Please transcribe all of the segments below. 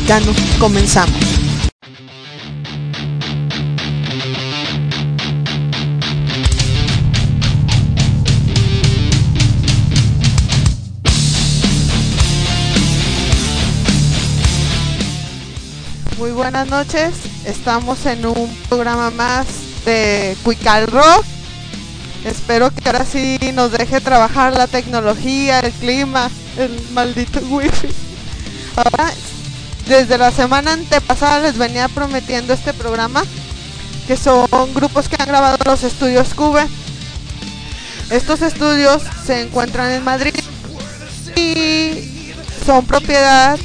mexicano. Comenzamos. Muy buenas noches, estamos en un programa más de Cuical Rock. Espero que ahora sí nos deje trabajar la tecnología, el clima, el maldito wifi. Ahora, desde la semana antepasada les venía prometiendo este programa, que son grupos que han grabado en los estudios Cube. Estos estudios se encuentran en Madrid y son propiedad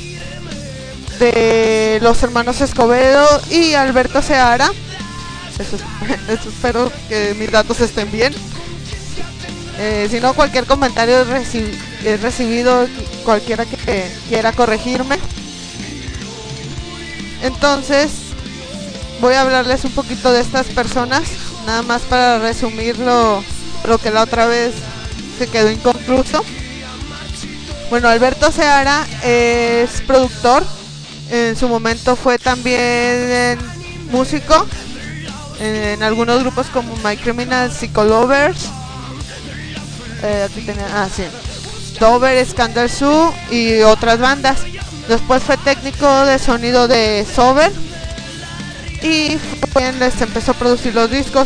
de los hermanos Escobedo y Alberto Seara. Eso espero que mis datos estén bien. Si no, cualquier comentario he recibido, cualquiera que quiera corregirme. Entonces voy a hablarles un poquito de estas personas, nada más para resumir lo que la otra vez se quedó inconcluso. Bueno, Alberto Seara es productor, en su momento fue también músico en algunos grupos como My Criminal Psycholovers, aquí tenía, sí, Dover, Scandal Zoo y otras bandas. Después fue técnico de sonido de Sober y les empezó a producir los discos.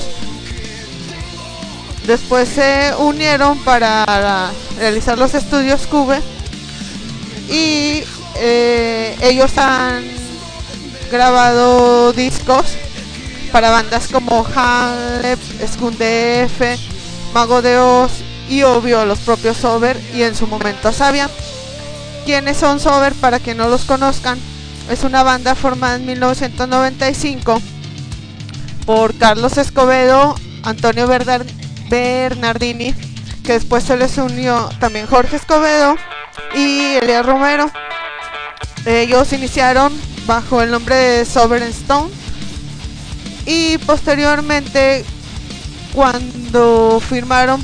Después se unieron para realizar los estudios Cube y ellos han grabado discos para bandas como Halep, Skundef, Mago de Oz y obvio los propios Sober y en su momento Sabia. ¿Quiénes son Sober? Para que no los conozcan, es una banda formada en 1995 por Carlos Escobedo, Antonio Bernardini, que después se les unió también Jorge Escobedo y Elías Romero. Ellos iniciaron bajo el nombre de Sober and Stone y posteriormente, cuando firmaron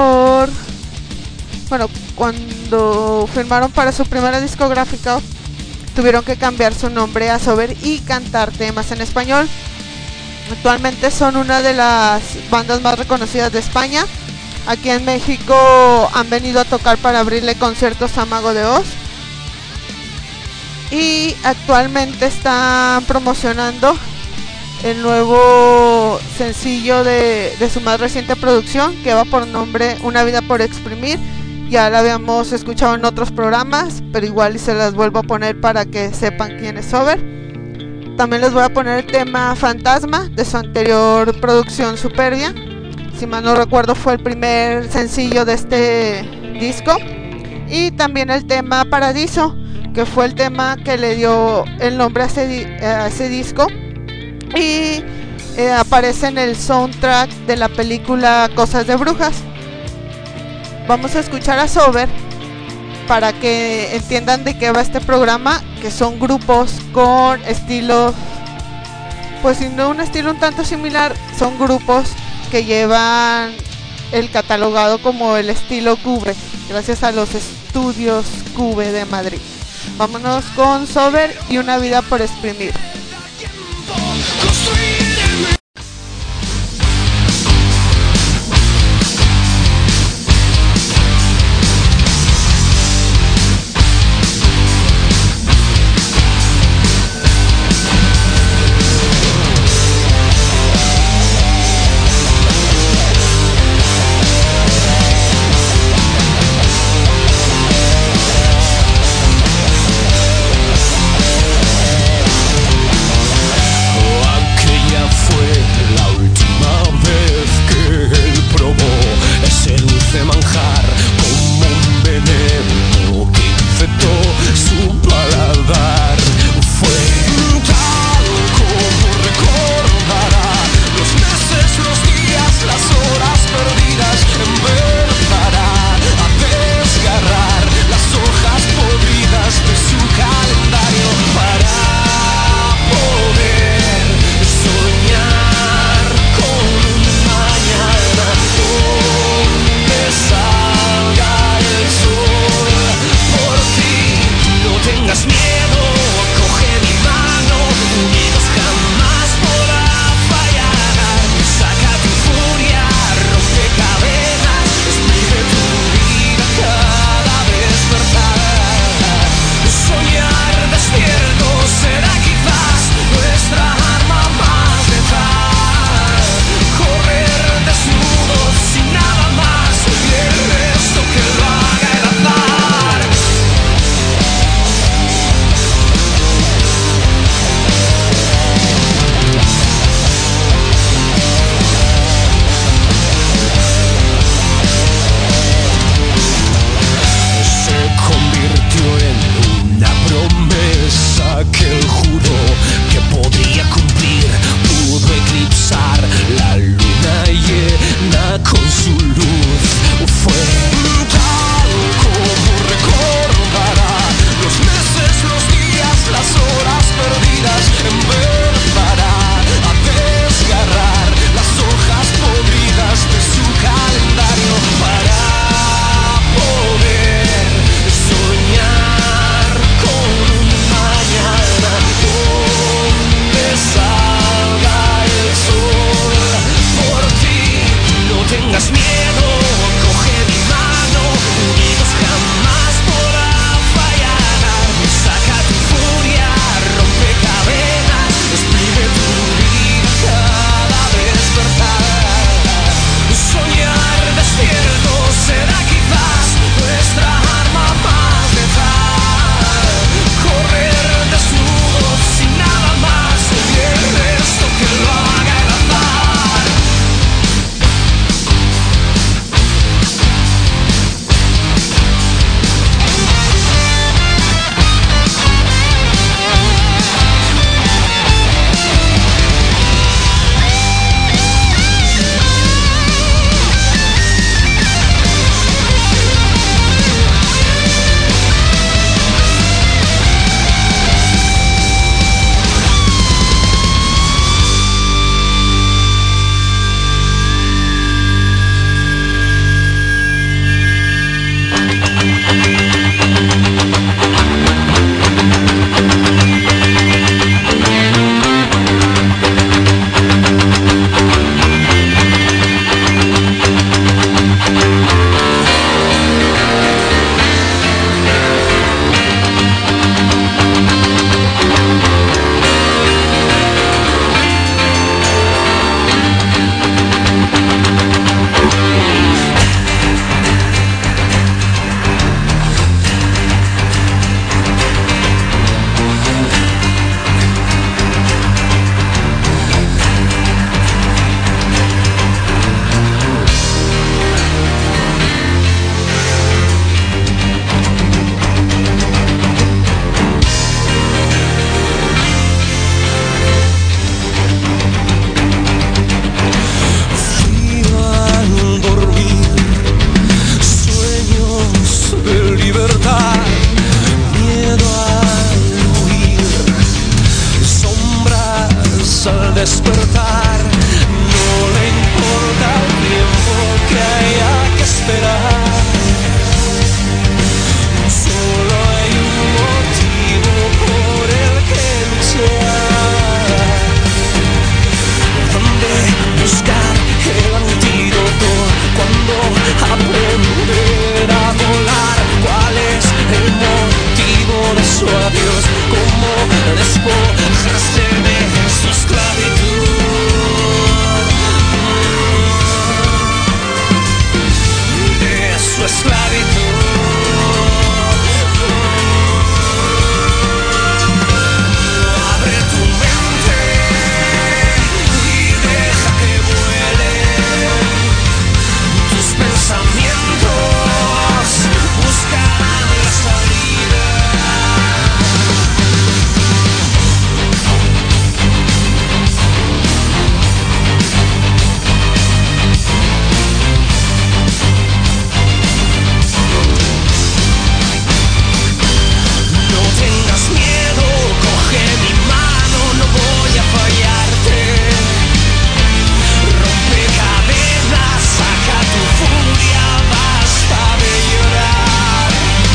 para su primera discográfica, tuvieron que cambiar su nombre a Sober y cantar temas en español. Actualmente son una de las bandas más reconocidas de España. Aquí en México han venido a tocar para abrirle conciertos a Mago de Oz y actualmente están promocionando el nuevo sencillo de su más reciente producción, que va por nombre Una vida por exprimir. Ya la habíamos escuchado en otros programas, pero igual se las vuelvo a poner para que sepan quién es Sober. También les voy a poner el tema Fantasma de su anterior producción Superbia. Si mal no recuerdo, fue el primer sencillo de este disco. Y también el tema Paradiso, que fue el tema que le dio el nombre a ese disco. Y aparece en el soundtrack de la película Cosas de Brujas. Vamos a escuchar a Sober para que entiendan de qué va este programa, que son grupos con estilos, pues si no un estilo un tanto similar, son grupos que llevan el catalogado como el estilo Cube, gracias a los estudios Cube de Madrid. Vámonos con Sober y Una vida por exprimir. despertar. No le importa el tiempo que haya que esperar. Solo hay un motivo por el que luchar. ¿Dónde buscar el antídoto? ¿Cuándo aprender a volar? ¿Cuál es el motivo de su adiós? ¿Cómo despojarse de su esclavitud? De su esclavitud. Abre tu mente y deja que vuelen tus pensamientos. Buscan la salida. No tengas miedo, coge mi mano, no voy a fallarte. Rompe cadenas, saca tu furia, basta de llorar.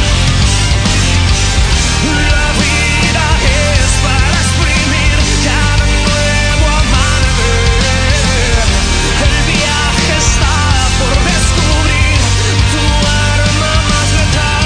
La vida es para exprimir cada nuevo amanecer. El viaje está por descubrir tu arma más letal.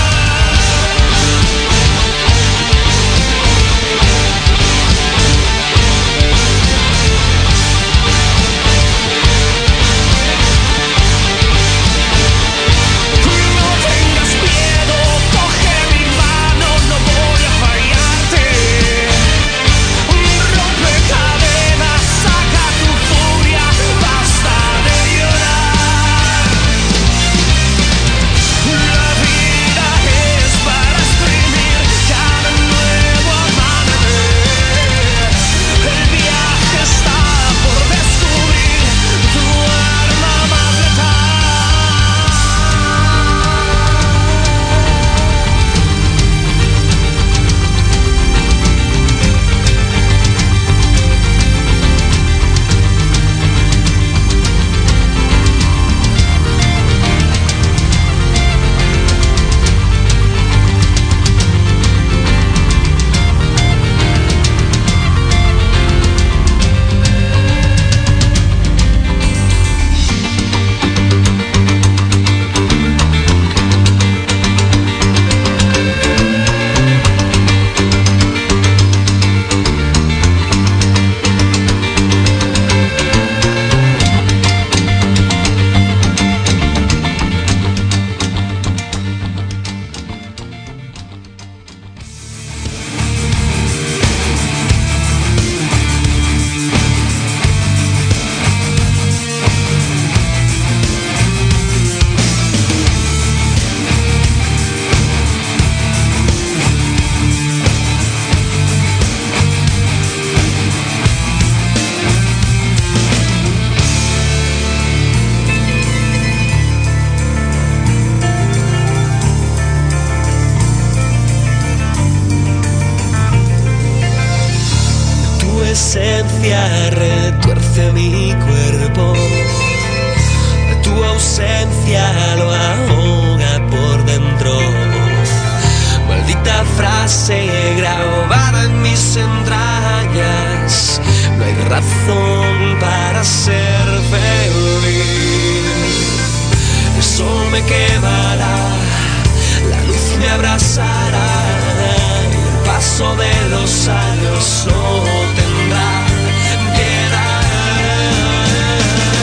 No tengas miedo, coge mi mano, no voy a fallarte. Rompe cadenas, saca tu furia, basta de llorar. La vida es para exprimir cada nuevo amanecer. El viaje está por descubrir tu arma más letal. Tu esencia retuerce mi cuerpo, tu ausencia lo ahoga por dentro. Maldita frase grabada en mis entrañas, no hay razón para ser feliz. El sol me quemará, la luz me abrazará, y el paso de los años no tendrá piedad.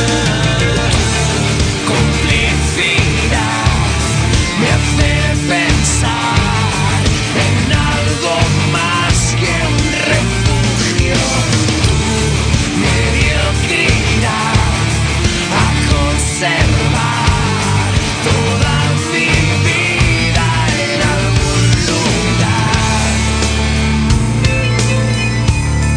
Complicidad me hace pensar en algo más que un refugio. Tu mediocridad a conservar toda mi vida en algún lugar.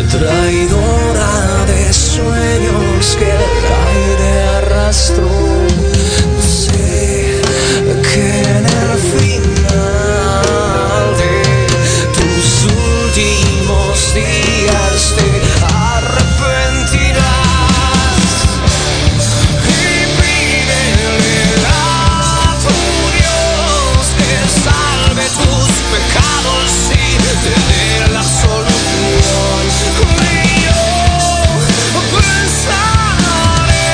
traidora de sueños que el aire arrastró. Sé que en el final de tus últimos días te arrepentirás y pídele a tu Dios que salve tus pecados y te dé la solución. Y yo pensaré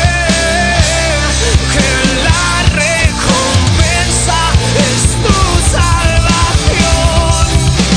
que la recompensa es tu salvación.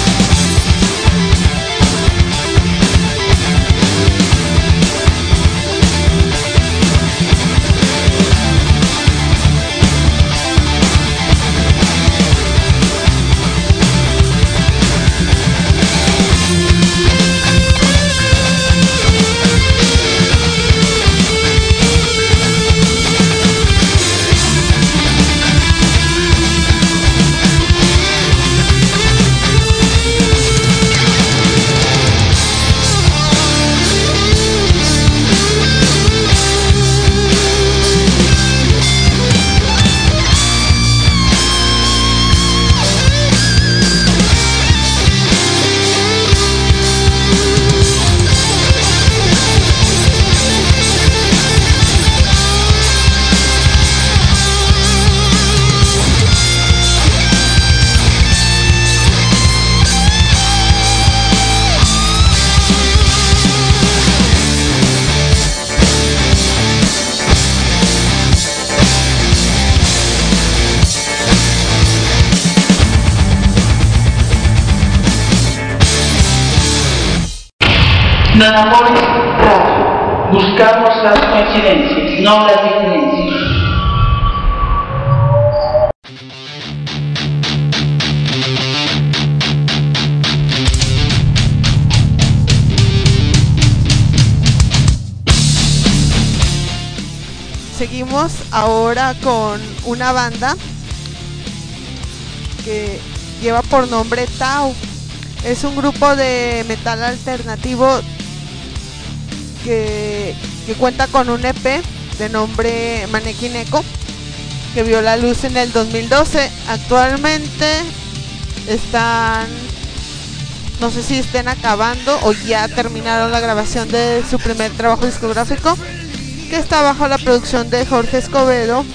Nanapolis Radio. Buscamos las coincidencias, no las diferencias. Seguimos ahora con una banda que lleva por nombre Tau. Es un grupo de metal alternativo que cuenta con un EP de nombre Mannequin Echo, que vio la luz en el 2012. Actualmente están, no sé si estén acabando o ya terminaron la grabación de su primer trabajo discográfico, que está bajo la producción de Jorge Escobedo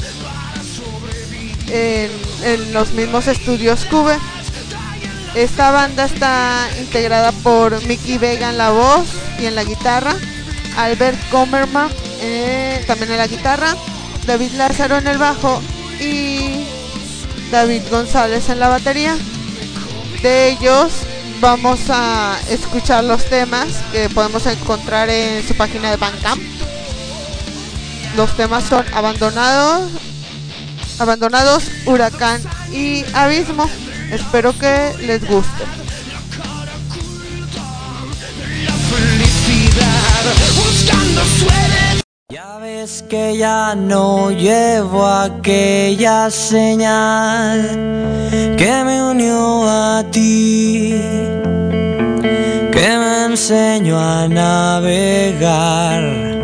en los mismos estudios Cube. Esta banda está integrada por Mickey Vega en la voz y en la guitarra, Albert Kommerman también en la guitarra, David Lázaro en el bajo y David González en la batería. De ellos vamos a escuchar los temas que podemos encontrar en su página de Bandcamp. Los temas son Abandonados, Huracán y Abismo. Espero que les guste. Ya ves que ya no llevo aquella señal que me unió a ti, que me enseñó a navegar.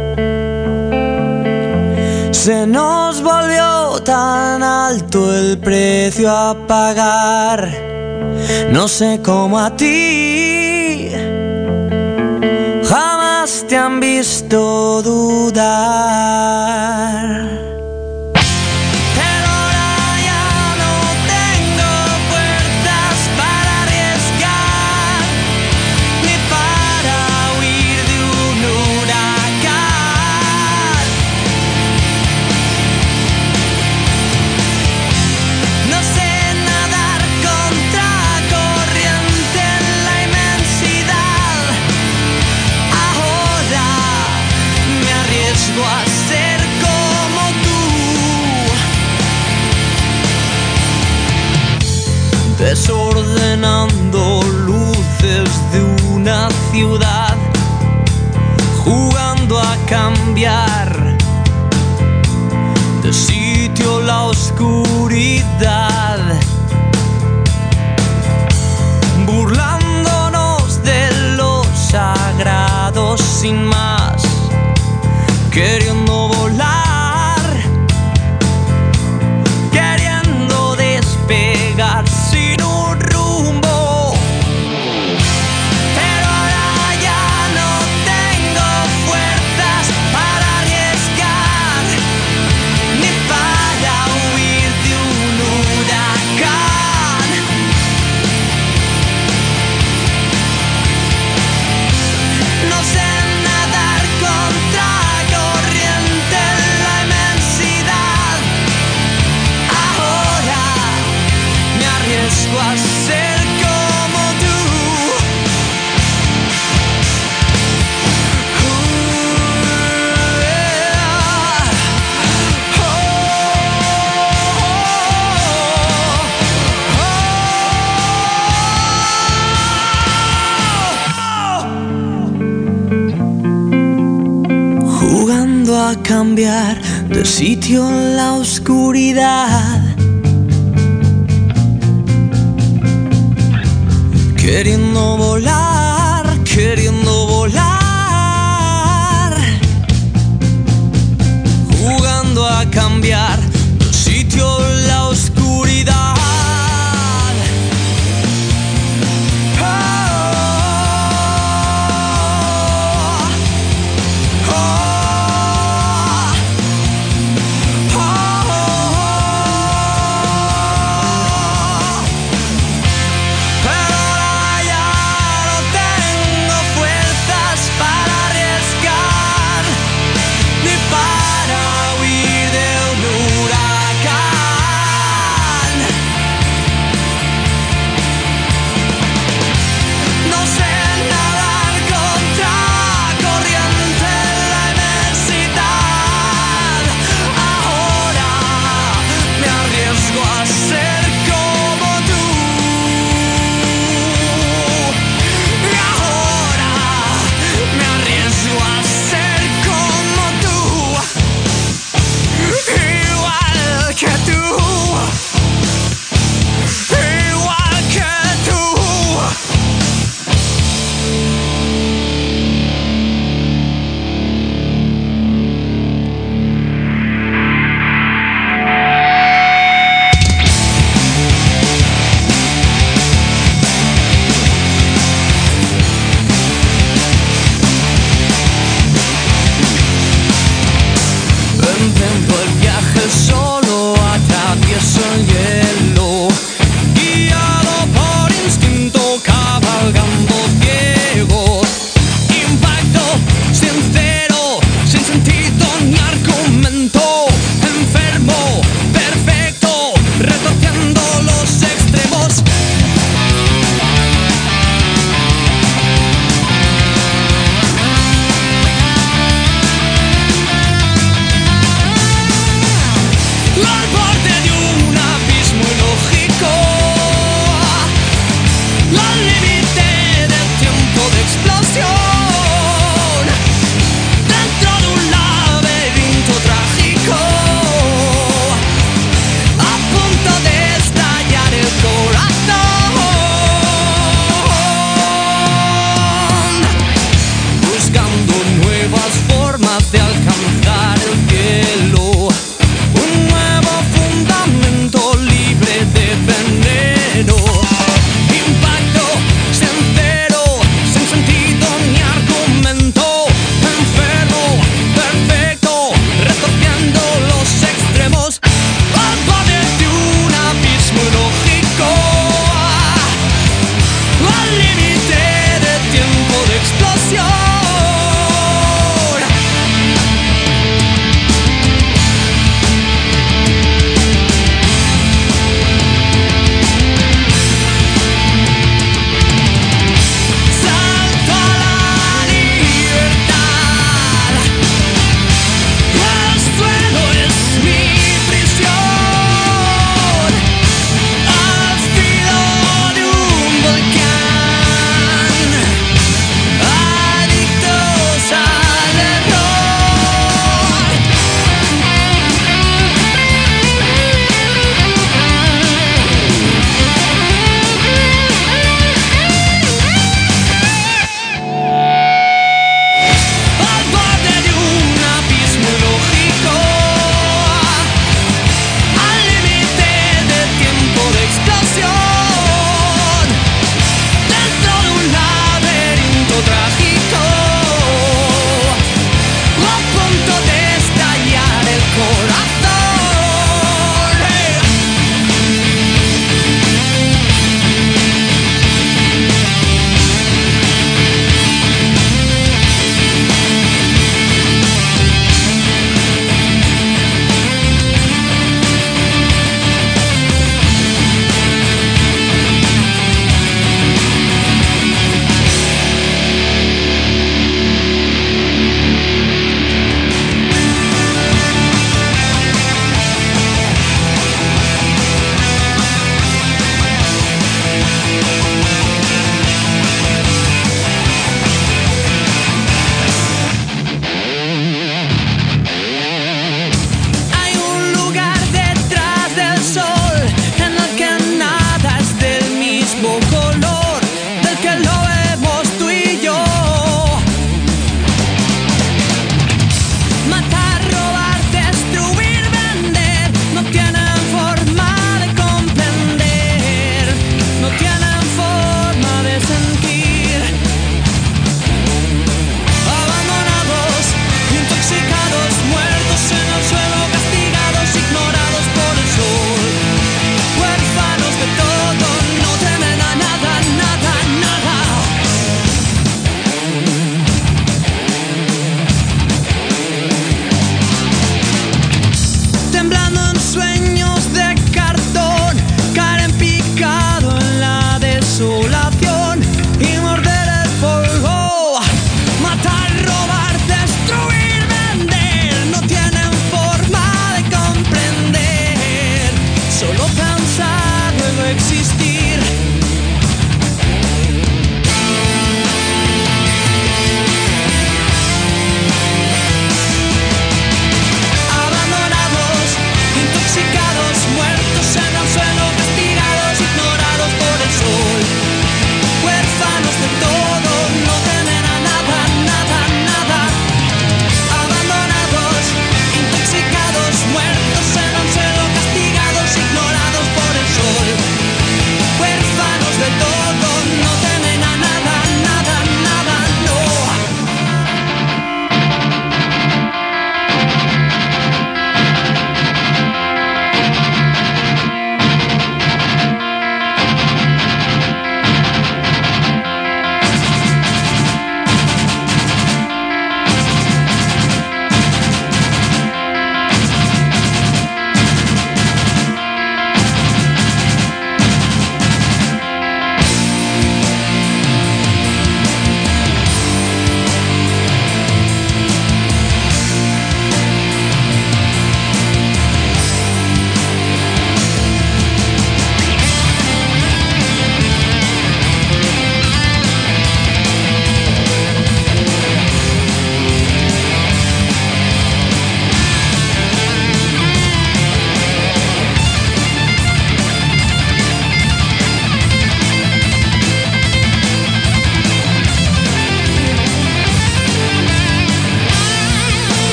Se nos volvió tan alto el precio a pagar. No sé cómo a ti jamás te han visto dudar. Desordenando luces de una ciudad, jugando a cambiar de sitio la oscuridad, burlándonos de los sin más, queriendo volar, queriendo despegar sin un rumbo. Pero ahora ya no tengo fuerzas para arriesgar, ni para huir de un huracán. No sé nadar contra corriente en la inmensidad. Ahora me arriesgo a ser como tú. Jugando a cambiar de sitio en la oscuridad, queriendo volar, queriendo volar, jugando a cambiar de sitio en la oscuridad. Pero ahora ya no tengo fuerza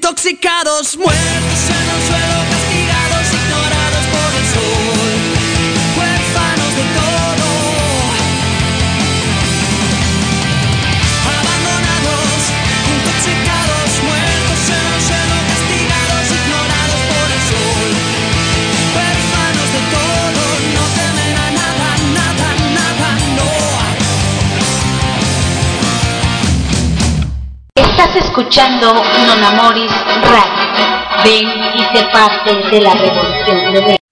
intoxicados, muertos en el suelo, castigados, ignorados por el sol, huérfanos de todo, abandonados, intoxicados, muertos en el suelo, castigados, ignorados por el sol, huérfanos de todo, no temen a nada, nada, nada, no. Estás escuchando Non Amoris Radio. Ven y sé parte de la revolución de Ven.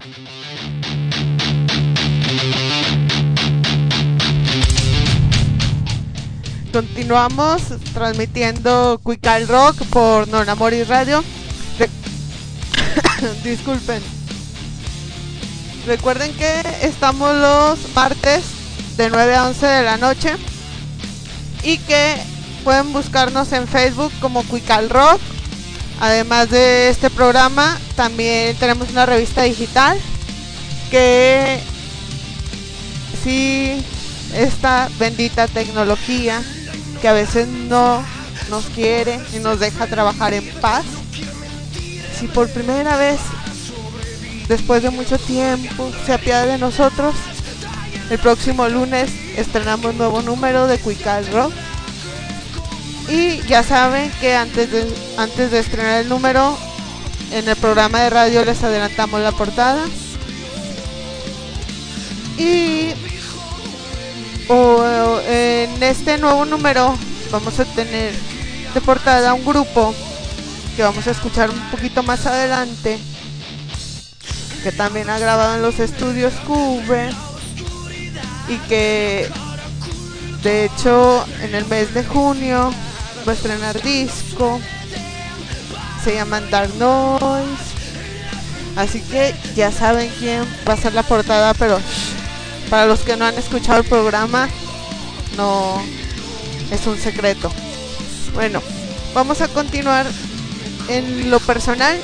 Continuamos transmitiendo Cuical Rock por Non Amoris Radio. Disculpen. Recuerden que estamos los martes de 9 a 11 de la noche y que pueden buscarnos en Facebook como Cuical Rock. Además de este programa, también tenemos una revista digital que sí, esta bendita tecnología que a veces no nos quiere y nos deja trabajar en paz. Si por primera vez, después de mucho tiempo, se apiada de nosotros, el próximo lunes estrenamos nuevo número de Cuical Rock. Y ya saben que antes de estrenar el número, en el programa de radio les adelantamos la portada. Y en este nuevo número vamos a tener de portada un grupo que vamos a escuchar un poquito más adelante, que también ha grabado en los estudios Cube y que de hecho en el mes de junio va a estrenar disco, se llaman Dark Noise, así que ya saben quién va a ser la portada, pero para los que no han escuchado el programa, no es un secreto. Bueno, vamos a continuar. En lo personal,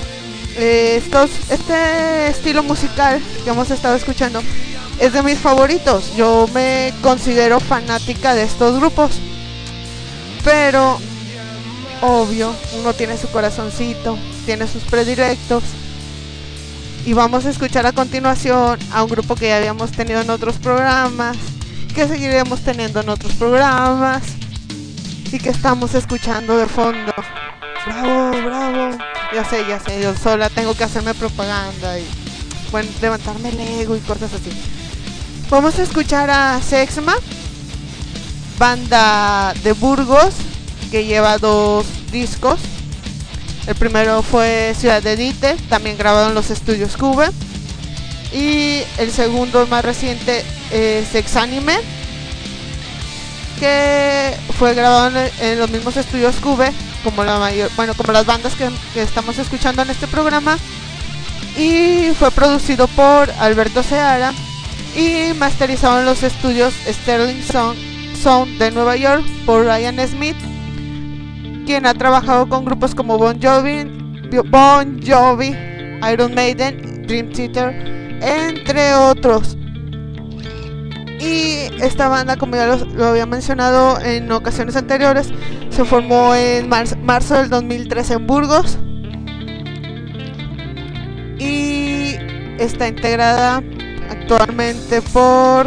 este estilo musical que hemos estado escuchando es de mis favoritos. Yo me considero fanática de estos grupos, pero obvio, uno tiene su corazoncito, tiene sus predilectos. Y vamos a escuchar a continuación a un grupo que ya habíamos tenido en otros programas, que seguiremos teniendo en otros programas y que estamos escuchando de fondo. Bravo, bravo. Ya sé, yo sola tengo que hacerme propaganda y bueno, levantarme el ego y cosas así. Vamos a escuchar a Sexma, banda de Burgos que lleva 2 discos. El primero fue Ciudad de Dite, también grabado en los estudios Cube. Y el segundo, más reciente, Sex Anime, que fue grabado en los mismos estudios Cube, como como las bandas que estamos escuchando en este programa. Y fue producido por Alberto Seara y masterizado en los estudios Sterling Sound de Nueva York por Ryan Smith, quien ha trabajado con grupos como Bon Jovi, Iron Maiden, Dream Theater, entre otros. Y esta banda, como ya lo había mencionado en ocasiones anteriores, se formó en marzo del 2013 en Burgos y está integrada actualmente por...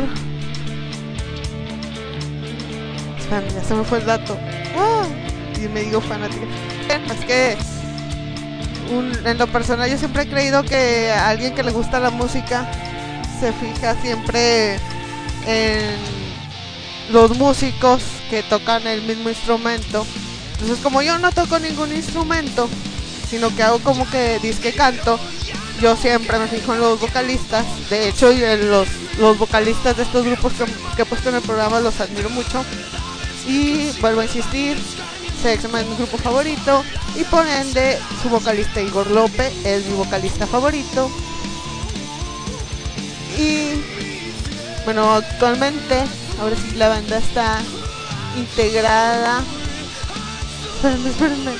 ya se me fue el dato. Y me digo fanática. Es que en lo personal yo siempre he creído que a alguien que le gusta la música se fija siempre en los músicos que tocan el mismo instrumento. Entonces, como yo no toco ningún instrumento, sino que hago como que disque canto, yo siempre me fijo en los vocalistas. De hecho, los vocalistas de estos grupos que he puesto en el programa los admiro mucho. Y vuelvo a insistir, Sexma es mi grupo favorito y por ende su vocalista Igor López es mi vocalista favorito. Y bueno, actualmente, ahora sí la banda está integrada. Espérenme.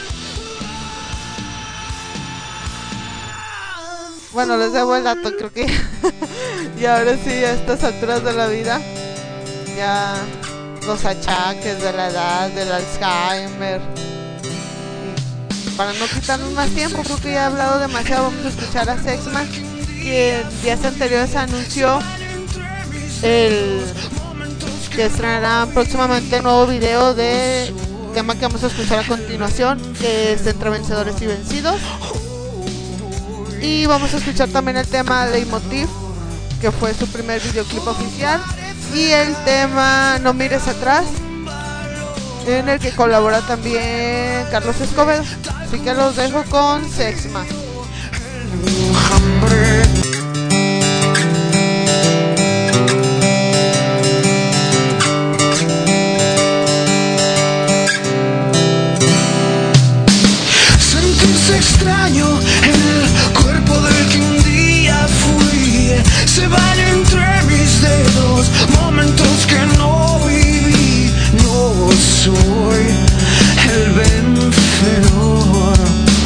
Bueno, les debo el dato, creo que y ahora sí, a estas alturas de la vida, ya los achaques de la edad, del Alzheimer para no quitarnos más tiempo, creo que ya he hablado demasiado, vamos a escuchar a Sexman, que en días anteriores anunció que estrenarán próximamente el nuevo video de tema que vamos a escuchar a continuación, que es Entre Vencedores y Vencidos. Y vamos a escuchar también el tema Leitmotiv, que fue su primer videoclip oficial, y el tema No Mires Atrás, en el que colabora también Carlos Escobedo. Así que los dejo con Sexman. Sentirse extraño en el cuerpo del que un día fui, se van entre mis dedos momentos que no viví. No soy el vencedor,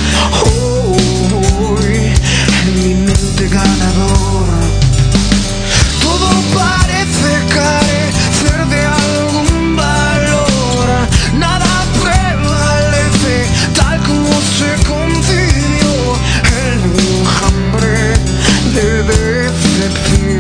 hoy en mi mente ganador. Todo parece carecer de algún valor, nada prevalece tal como se concibió el enjambre de decepción.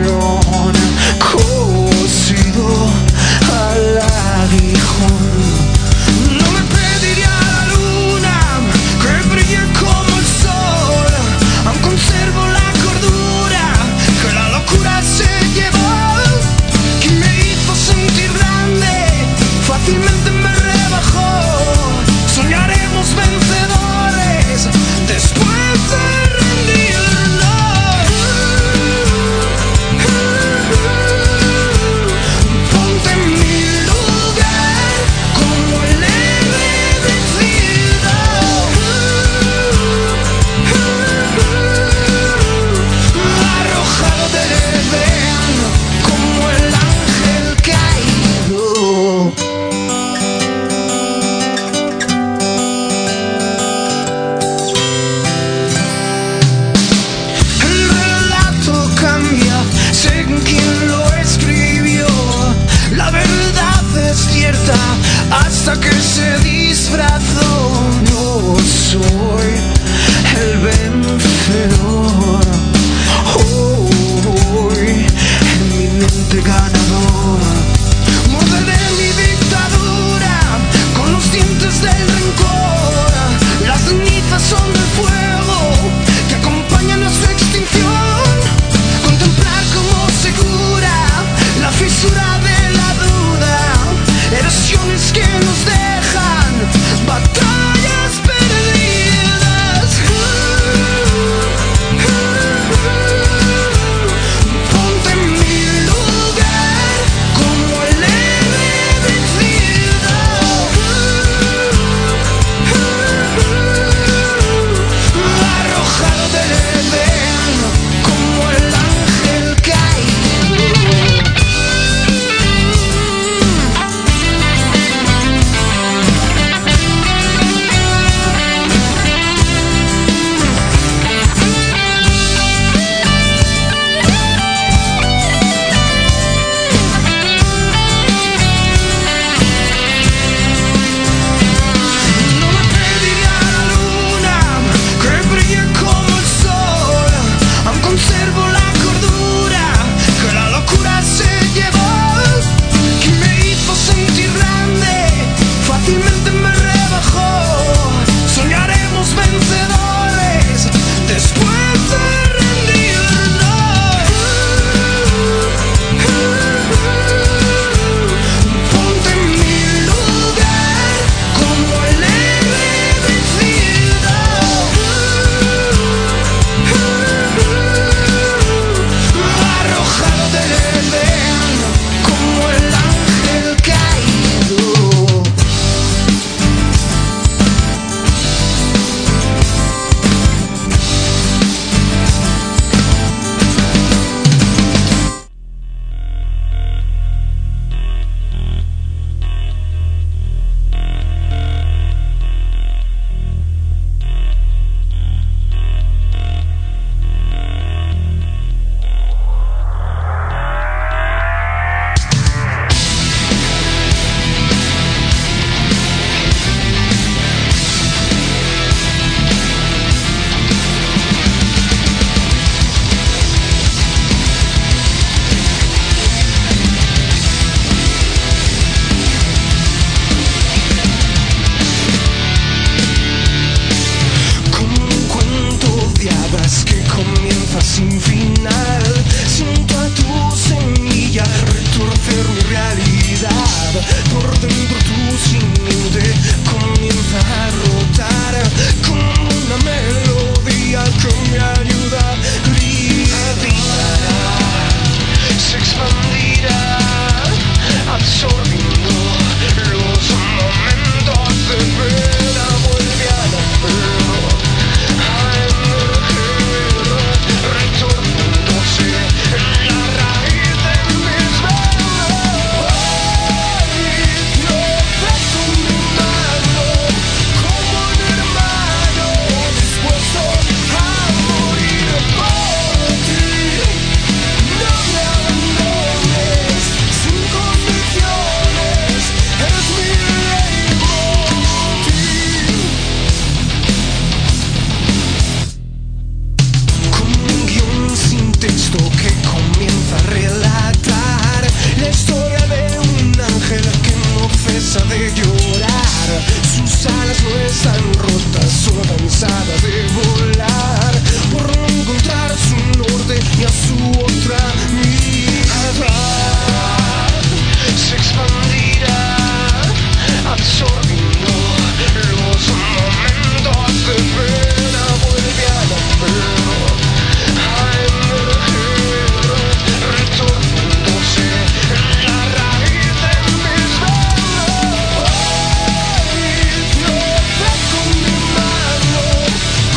cansada de volar por no encontrar a su norte y a su otra mitad. Se expandirá absorbiendo los momentos de pena. Vuelve a nacer, a emerger, retornándose en la raíz de mis venas. Hoy no dejo mi mano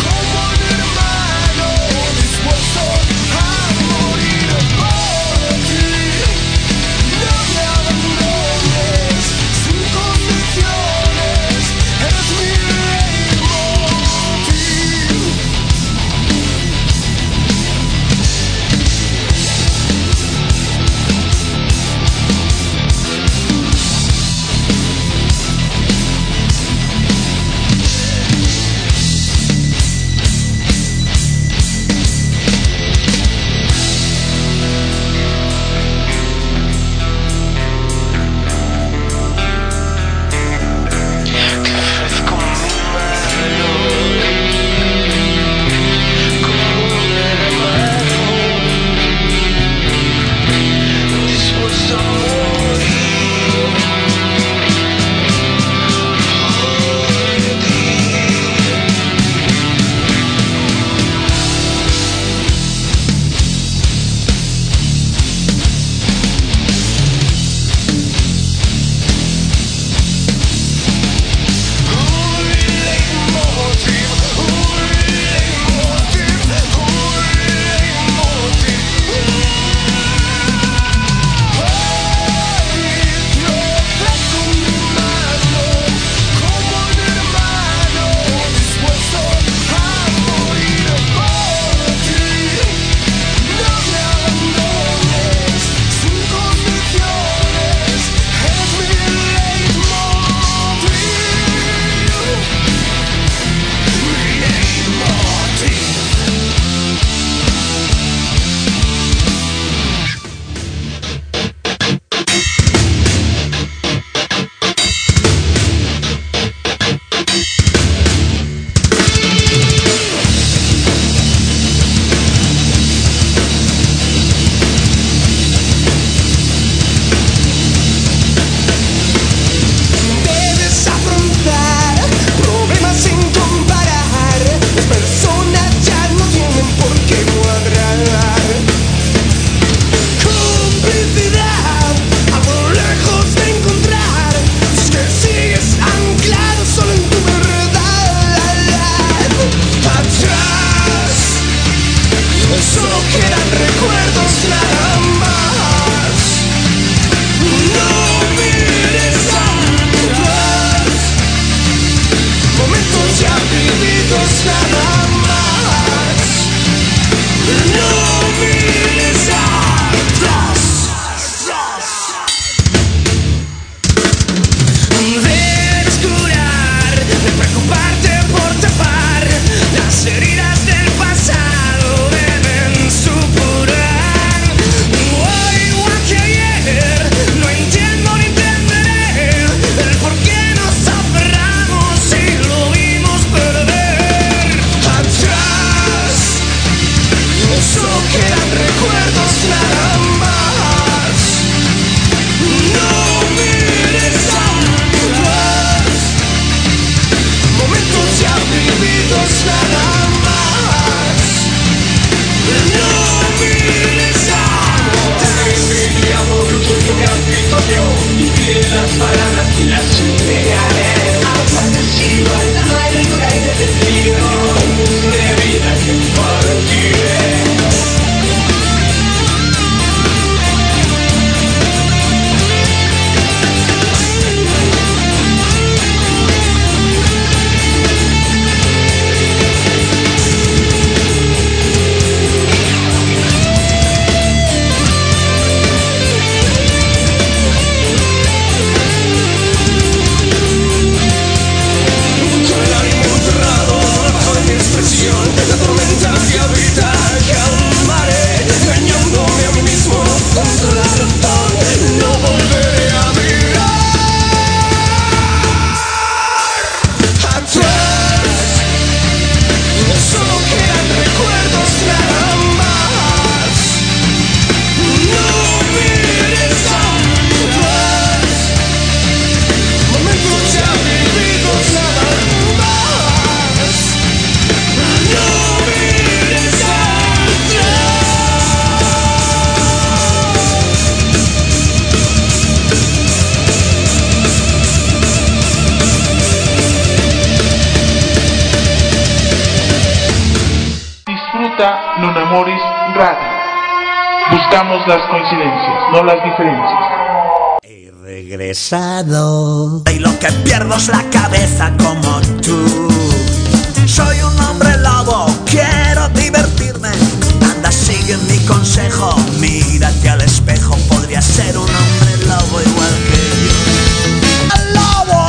gusta Nonamoris Radio. Buscamos las coincidencias, no las diferencias. He regresado y lo que pierdo es la cabeza como tú. Soy un hombre lobo, quiero divertirme. Anda, sigue mi consejo, mírate al espejo. Podría ser un hombre lobo igual que yo. ¡El lobo!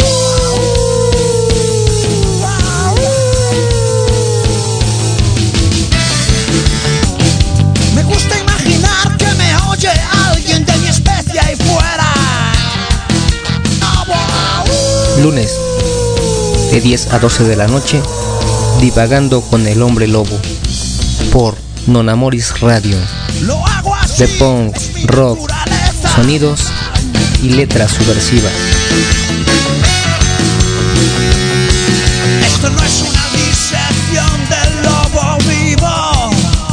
Me gusta imaginar que me oye alguien de mi especie ahí fuera. Lunes, de 10 a 12 de la noche, divagando con el hombre lobo, por Nonamoris Radio. De punk, rock, sonidos y letras subversivas. Esto no es una disección del lobo vivo.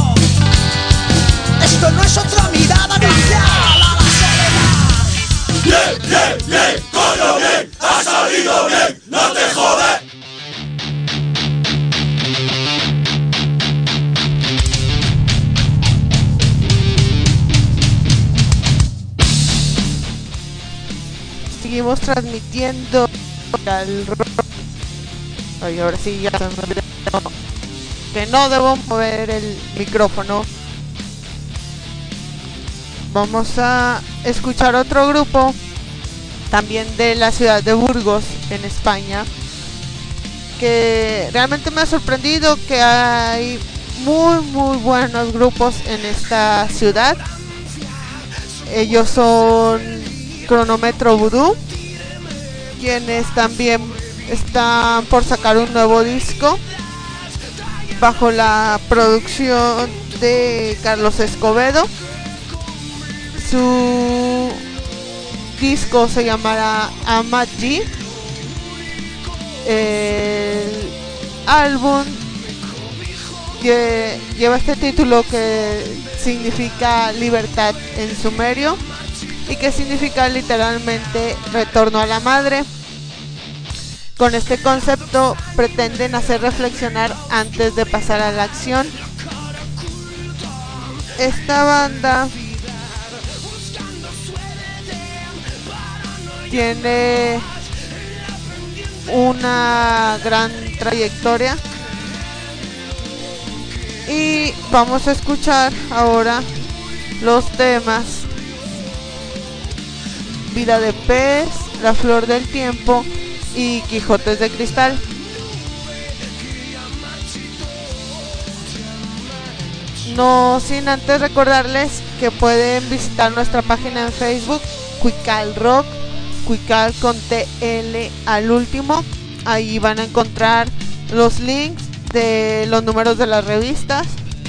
Esto no es otra mirada glacial a la soledad. Bien, bien, bien, coño, bien, ha salido bien, no te jodes. Seguimos transmitiendo al rock. Ay, ahora sí ya se me olvidó que no debo mover el micrófono. Vamos a escuchar otro grupo también de la ciudad de Burgos, en España, que realmente me ha sorprendido que hay muy buenos grupos en esta ciudad. Ellos son Cronómetro Vudú, quienes también están por sacar un nuevo disco bajo la producción de Carlos Escobedo. Su disco se llamará Amat G. El álbum lleva este título que significa libertad en sumerio y que significa literalmente retorno a la madre. Con este concepto pretenden hacer reflexionar antes de pasar a la acción. Esta banda tiene una gran trayectoria y vamos a escuchar ahora los temas Vida de Pez, La Flor del Tiempo y Quijotes de Cristal. No sin antes recordarles que pueden visitar nuestra página en Facebook, Cuical Rock, Cuical con TL al último. Ahí van a encontrar los links de los números de las revistas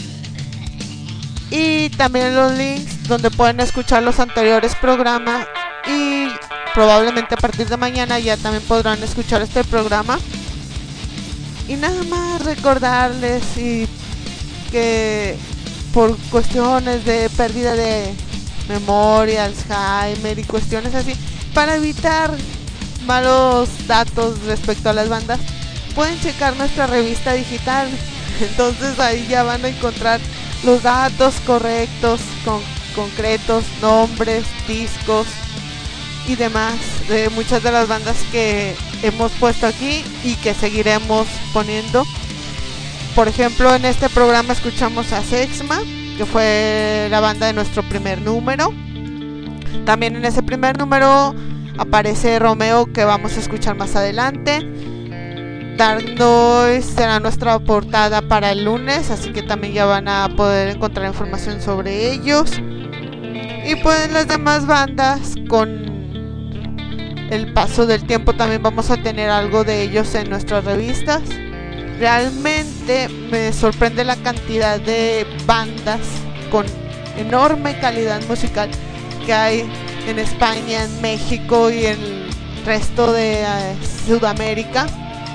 y también los links donde pueden escuchar los anteriores programas, y probablemente a partir de mañana ya también podrán escuchar este programa. Y nada más recordarles que por cuestiones de pérdida de memoria, Alzheimer y cuestiones así, para evitar malos datos respecto a las bandas, pueden checar nuestra revista digital. Entonces ahí ya van a encontrar los datos correctos, concretos, nombres, discos y demás de muchas de las bandas que hemos puesto aquí y que seguiremos poniendo. Por ejemplo, en este programa escuchamos a Sexma, que fue la banda de nuestro primer número. También en ese primer número aparece Romeo, que vamos a escuchar más adelante. Dark Noise será nuestra portada para el lunes, así que también ya van a poder encontrar información sobre ellos. Y pues las demás bandas, con el paso del tiempo también vamos a tener algo de ellos en nuestras revistas. Realmente me sorprende la cantidad de bandas con enorme calidad musical que hay en España, en México y en el resto de Sudamérica.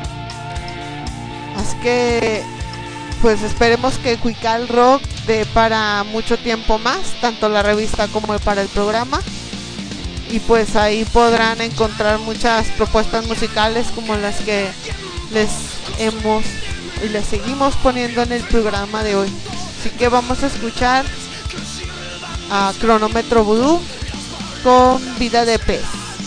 Así que pues esperemos que Cuical Rock dé para mucho tiempo más, tanto la revista como para el programa. Y pues ahí podrán encontrar muchas propuestas musicales como las que les hemos y le seguimos poniendo en el programa de hoy. Así que vamos a escuchar a Cronómetro Voodoo con Vida de Pez.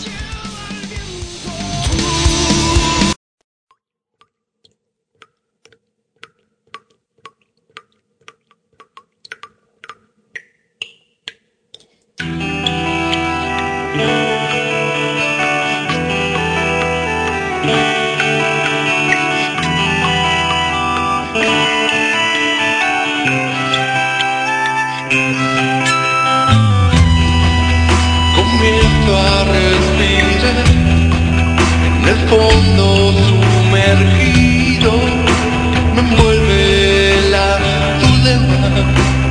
Comienzo a respirar en el fondo sumergido, me envuelve el azul del mar.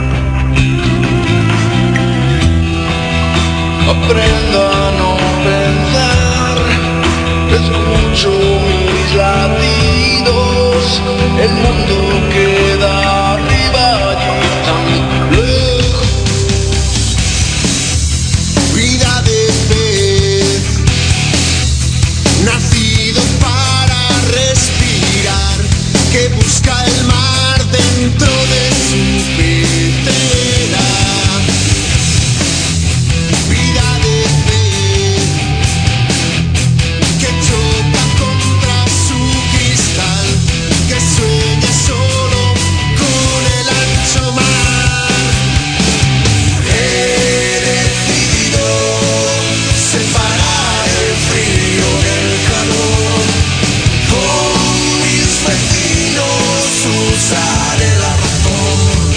Aprendo a no pensar, escucho mis latidos, el mundo queda arriba y tan lejos. Vida de pez, nacido para respirar, que busca el mar dentro de su pecera. Vida de pez, que choca contra su cristal, que sueña solo con el ancho mar. He decidido separar el frío del calor, con mis vecinos usaré la razón.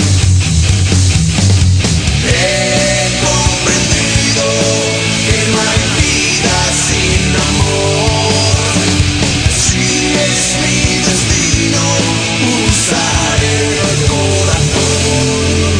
He comprendido que no hay vida sin amor. Si es mi destino, usaré el corazón.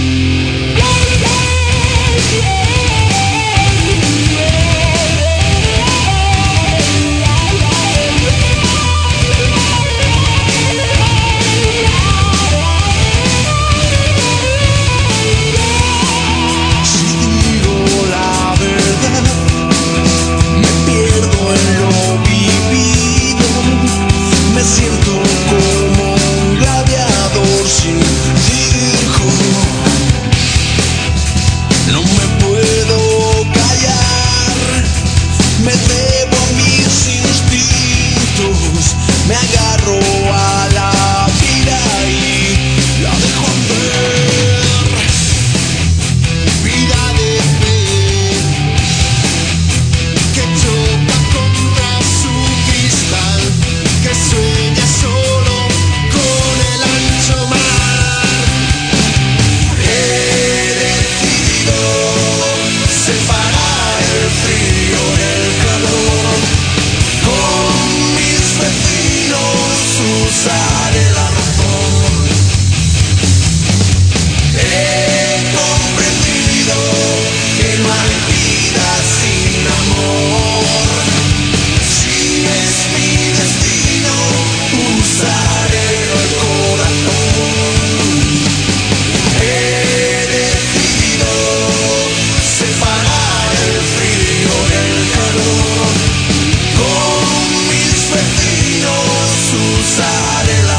Si digo la verdad, me pierdo en lo vivido, me siento como un gladiador sin circo. No me puedo callar, me debo a mis instintos, me agarro a la vida y la dejo andar. Vida de pez, que choca contra su cristal, que sueña solo con el ancho mar. He decidido separar el frío del calor, con mis vecinos usaré la razón. He comprendido que no hay vida sin amor. Si es mi destino, usaré el corazón. He decidido separar el frío del calor, con mis vecinos usaré la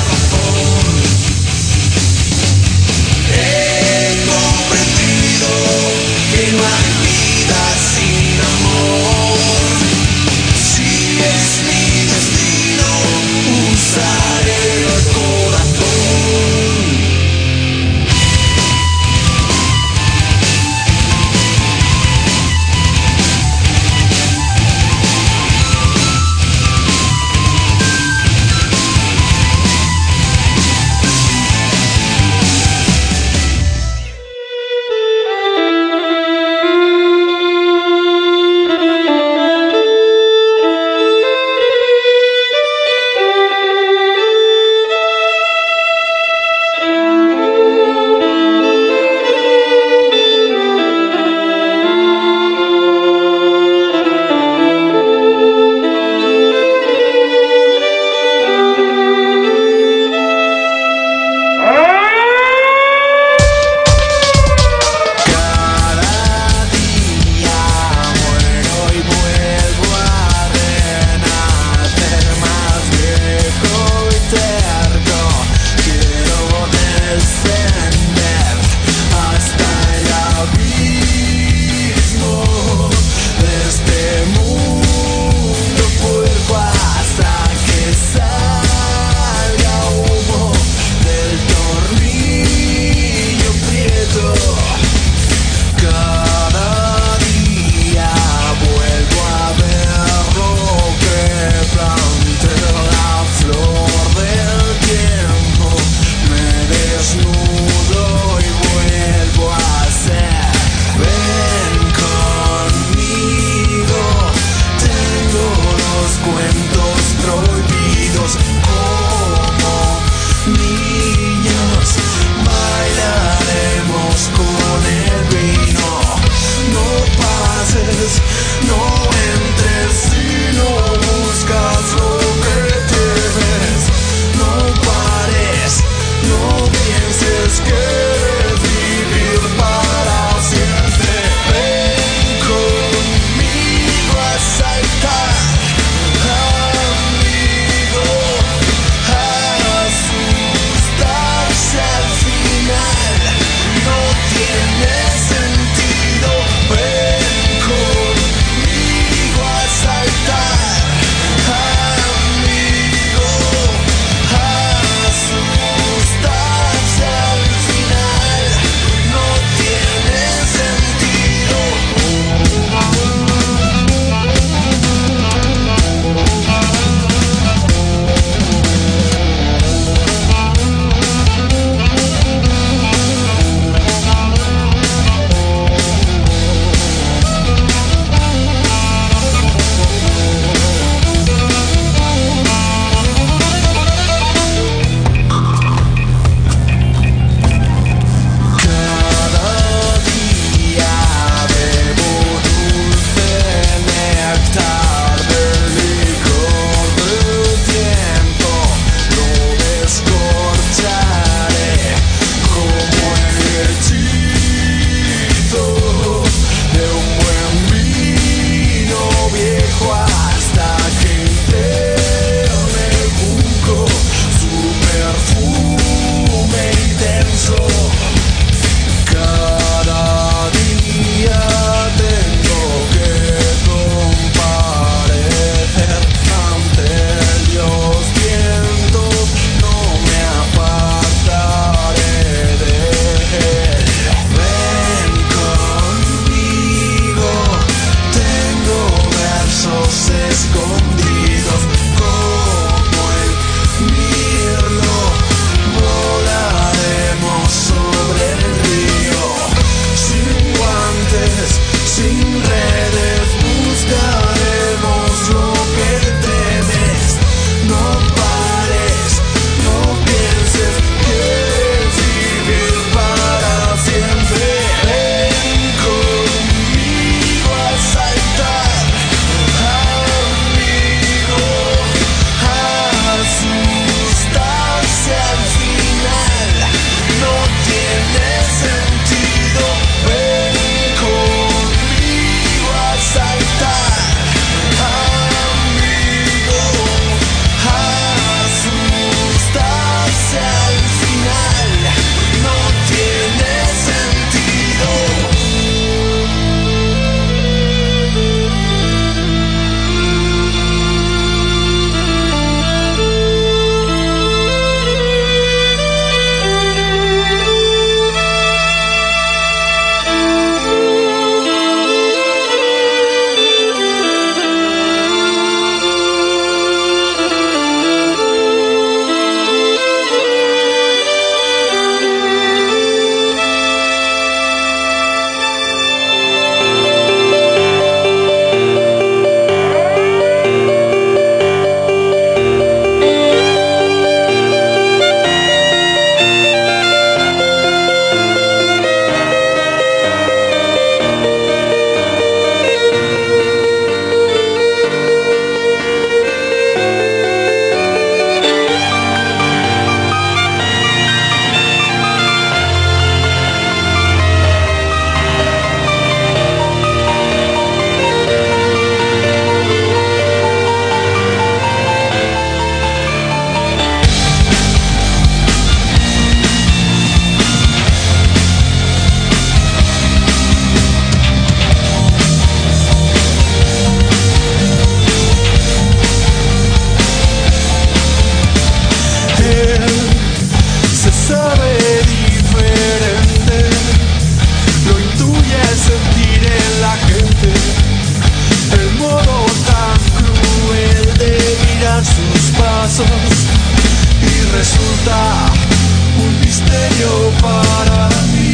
resulta un misterio para mí.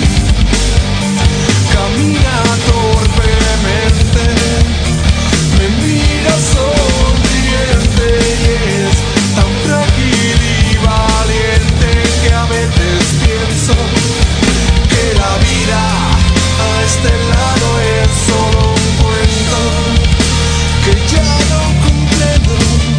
Camina torpemente, me mira sonriente y es tan frágil y valiente que a veces pienso que la vida a este lado es solo un cuento que ya no comprendo.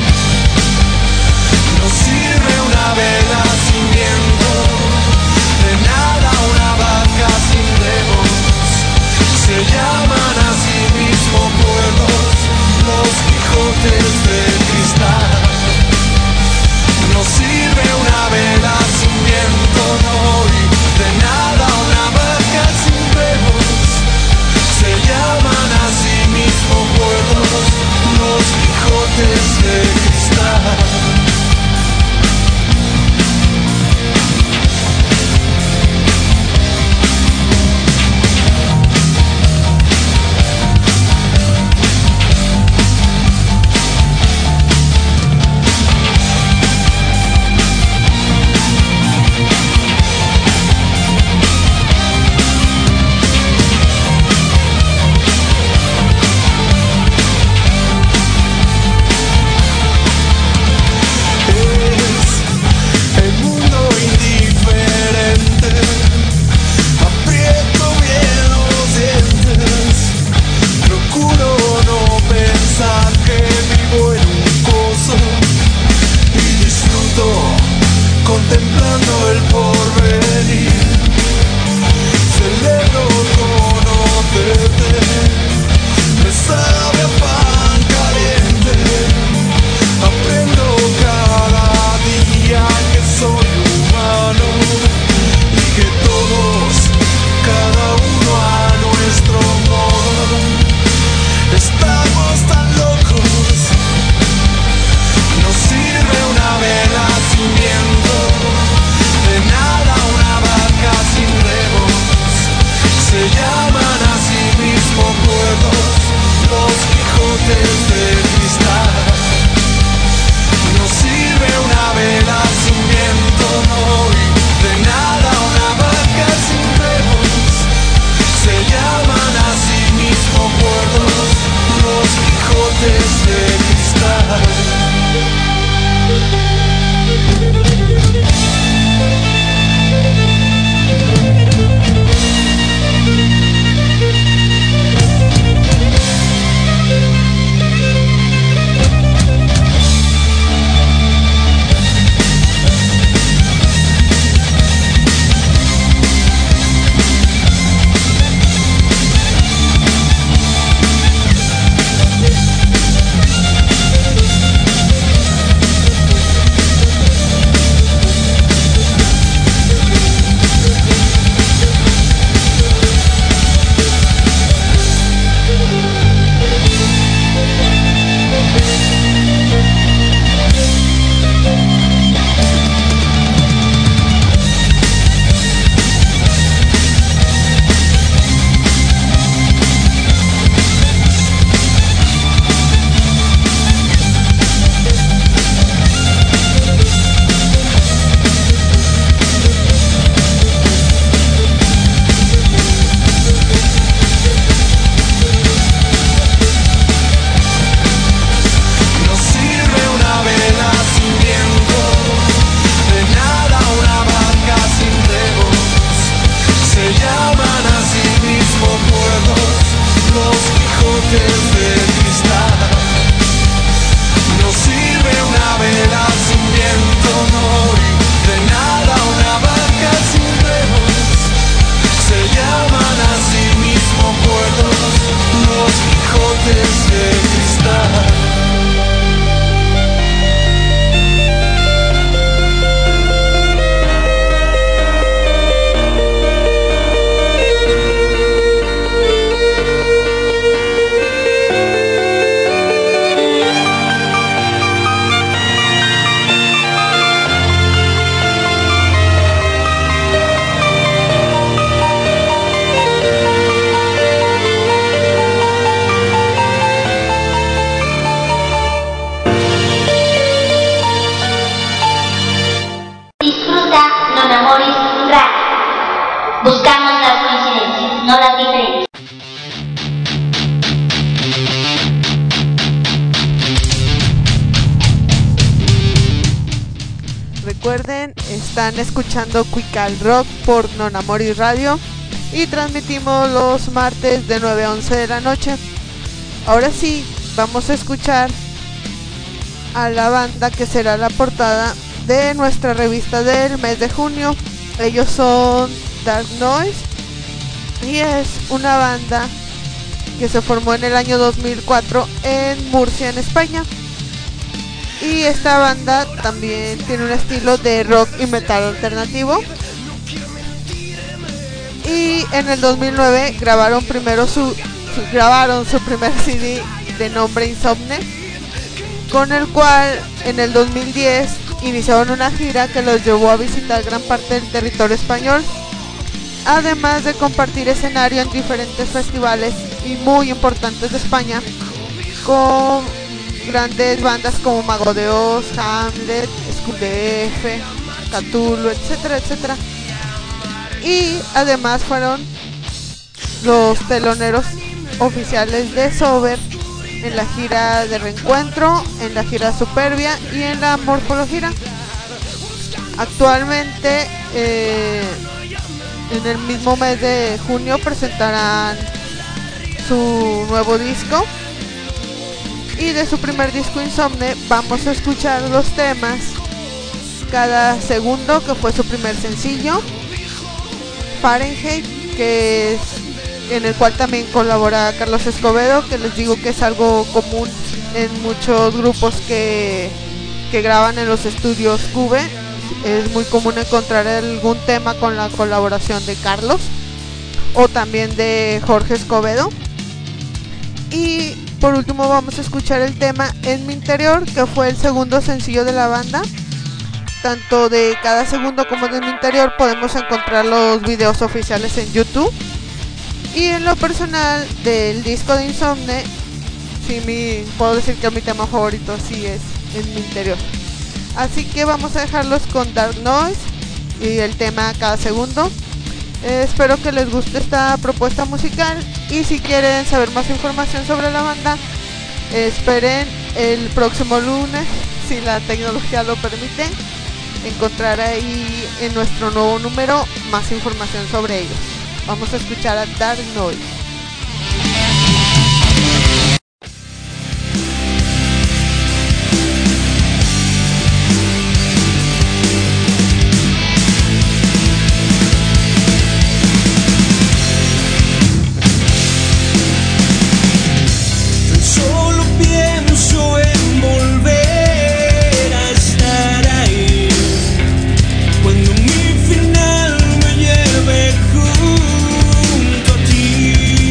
No sirve una vela sin viento, de nada una barca sin remos. Se llaman a sí mismo cuerdos los Quijotes de cristal. No sirve una vela sin viento, no, y de nada una barca sin remos. Se llaman a sí mismo cuerdos los Quijotes de cristal. Contemplando el porvenir, celebro conocerte, me sabe a pan caliente, aprendo cada día que soy humano y que todos, cada uno a nuestro modo, estamos tan locos. No sirve una vela sin viento, de nada una barca sin remos. Se llaman a sí mismo cuerdos los Recuerden, están escuchando Cuical Rock por Non Amoris Radio y transmitimos los martes de 9 a 11 de la noche. Ahora sí, vamos a escuchar a la banda que será la portada de nuestra revista del mes de junio. Ellos son Dark Noise y es una banda que se formó en el año 2004 en Murcia, en España. Y esta banda también tiene un estilo de rock y metal alternativo. Y en el 2009 grabaron su primer CD de nombre Insomne, con el cual en el 2010 iniciaron una gira que los llevó a visitar gran parte del territorio español, además de compartir escenario en diferentes festivales y muy importantes de España, con grandes bandas como Mago de Oz, Hamlet, Skull DF, Cthulhu, etcétera, etcétera. Y además fueron los teloneros oficiales de Sober en la gira de Reencuentro, en la gira Superbia y en la Morfologira. Actualmente, en el mismo mes de junio presentarán su nuevo disco. Y de su primer disco Insomne vamos a escuchar los temas Cada Segundo, que fue su primer sencillo, Fahrenheit, que es en el cual también colabora Carlos Escobedo, que les digo que es algo común en muchos grupos que graban en los estudios Cube. Es muy común encontrar algún tema con la colaboración de Carlos o también de Jorge Escobedo. Y por último vamos a escuchar el tema En mi interior, que fue el segundo sencillo de la banda. Tanto de Cada Segundo como de Mi interior podemos encontrar los videos oficiales en YouTube. Y en lo personal del disco de Insomne, puedo decir que mi tema favorito sí es En mi interior. Así que vamos a dejarlos con Dark Noise y el tema Cada Segundo. Espero que les guste esta propuesta musical, y si quieren saber más información sobre la banda, esperen el próximo lunes, si la tecnología lo permite, encontrar ahí en nuestro nuevo número más información sobre ellos. Vamos a escuchar a Dark Noise. Cuando mi final me lleve junto a ti.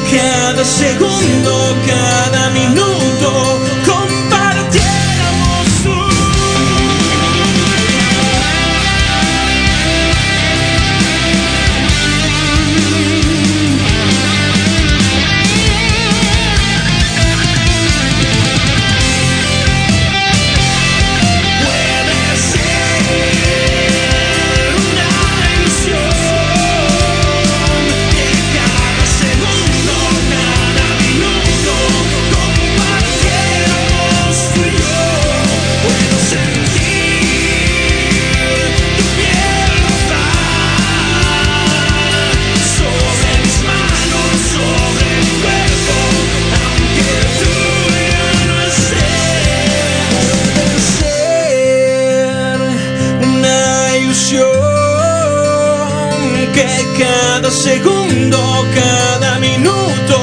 cada segundo, cada minuto compartiéramos cada segundo, cada minuto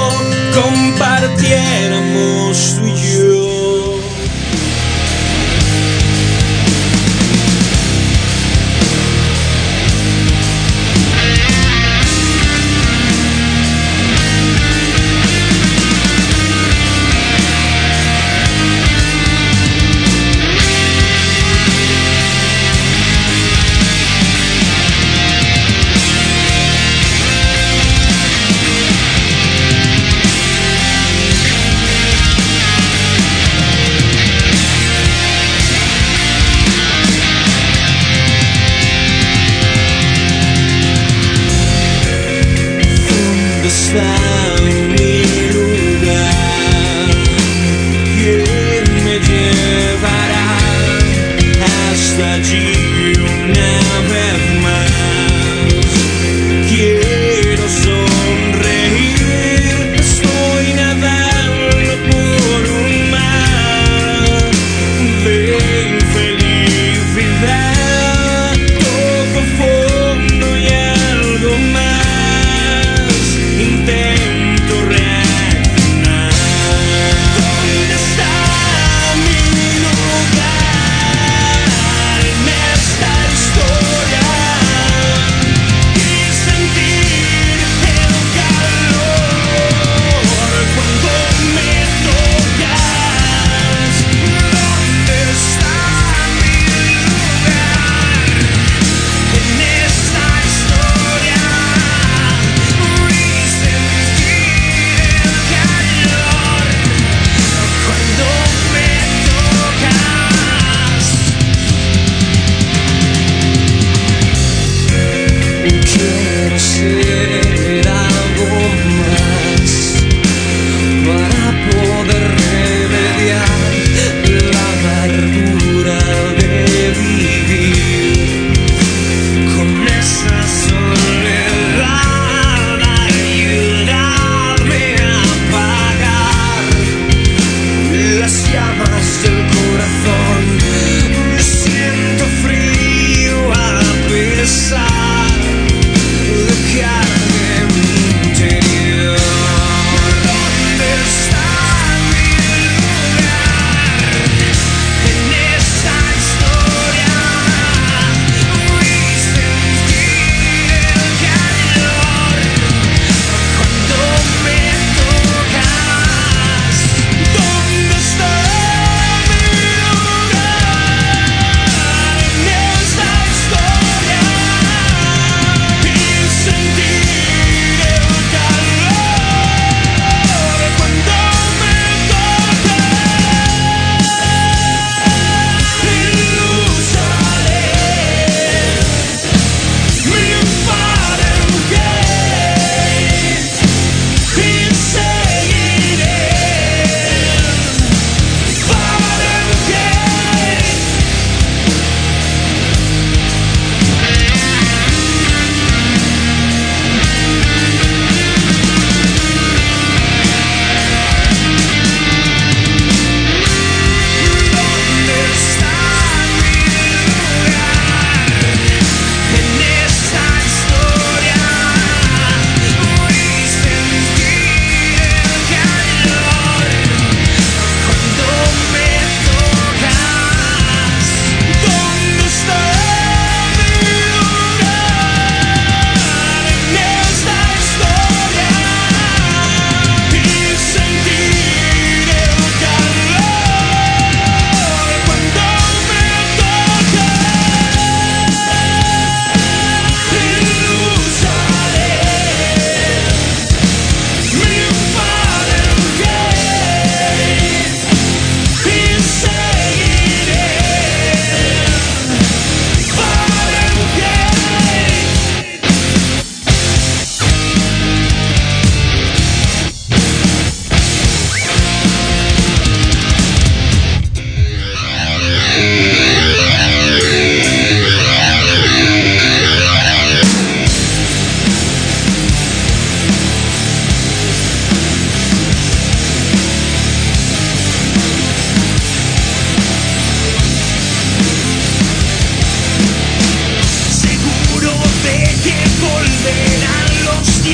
compartiéramos tú y yo. God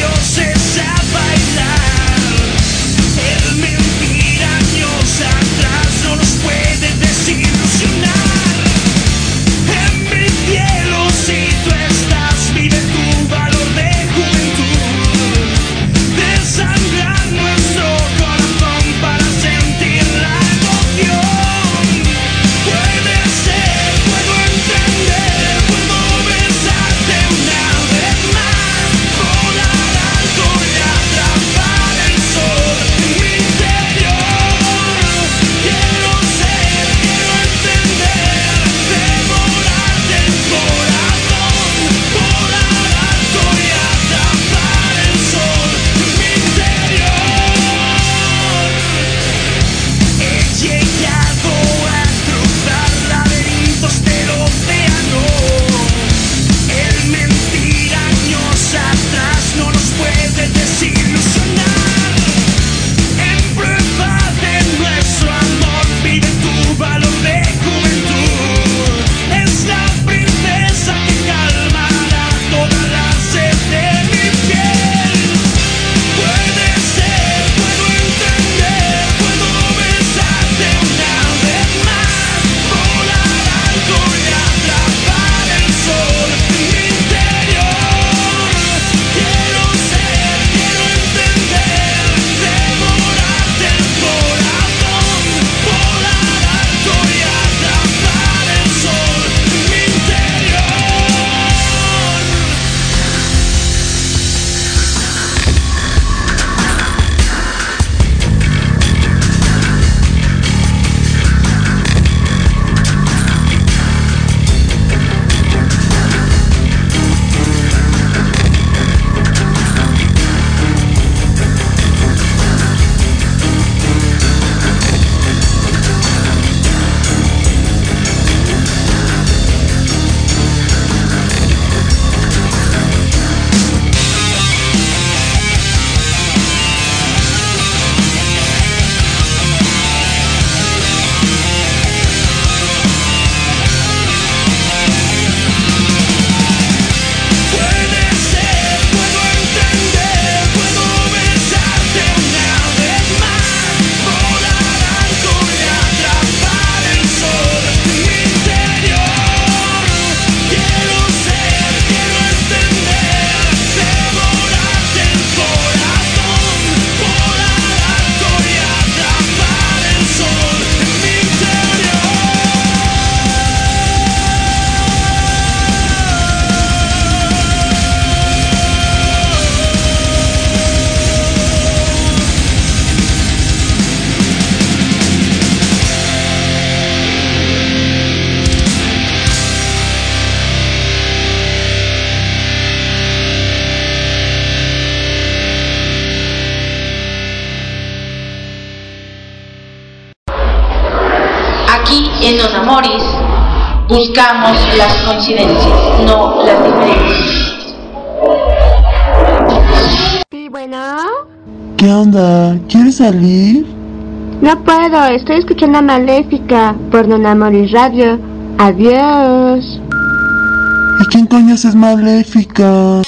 dioses a bailar. El mentir años atrás no nos puede desilusionar. En mi cielo, si tú estás, vive tu valor de juventud. Desangrar nuestro corazón para sentir la emoción. Puede ser, puedo entender, puedo besarte una vez más. Volar alto y atrapar el sol en mi interior. Quiero ser, quiero entender, devorarte el corazón. Volar alto y atrapar el sol en mi interior. He llegado a cruzar laberintos del océano. El mentir años atrás no nos puede desilusionar. En prueba de nuestro amor vive tu valor de juventud. Es la princesa que calmará toda la sed de mi piel. Puede ser, puedo entender, puedo besarte una vez más. Volar alto y atrapar el sol en mi interior. Quiero ser, quiero entender, devorarte el corazón. Volar alto y atrapar el sol en mi interior. Puede ser, puedo entender, puedo besarte una vez más. Volar alto y atrapar el sol en mi interior. Quiero ser, quiero entender, devorarte el corazón. Volar alto y atrapar el sol en mi interior. Aquí en Don Amoris buscamos las coincidencias, no las diferencias. Sí, bueno. ¿Qué onda? ¿Quieres salir? No puedo, estoy escuchando a Maléfica por Don Amoris Radio. Adiós. ¿Y quién coño es Maléfica?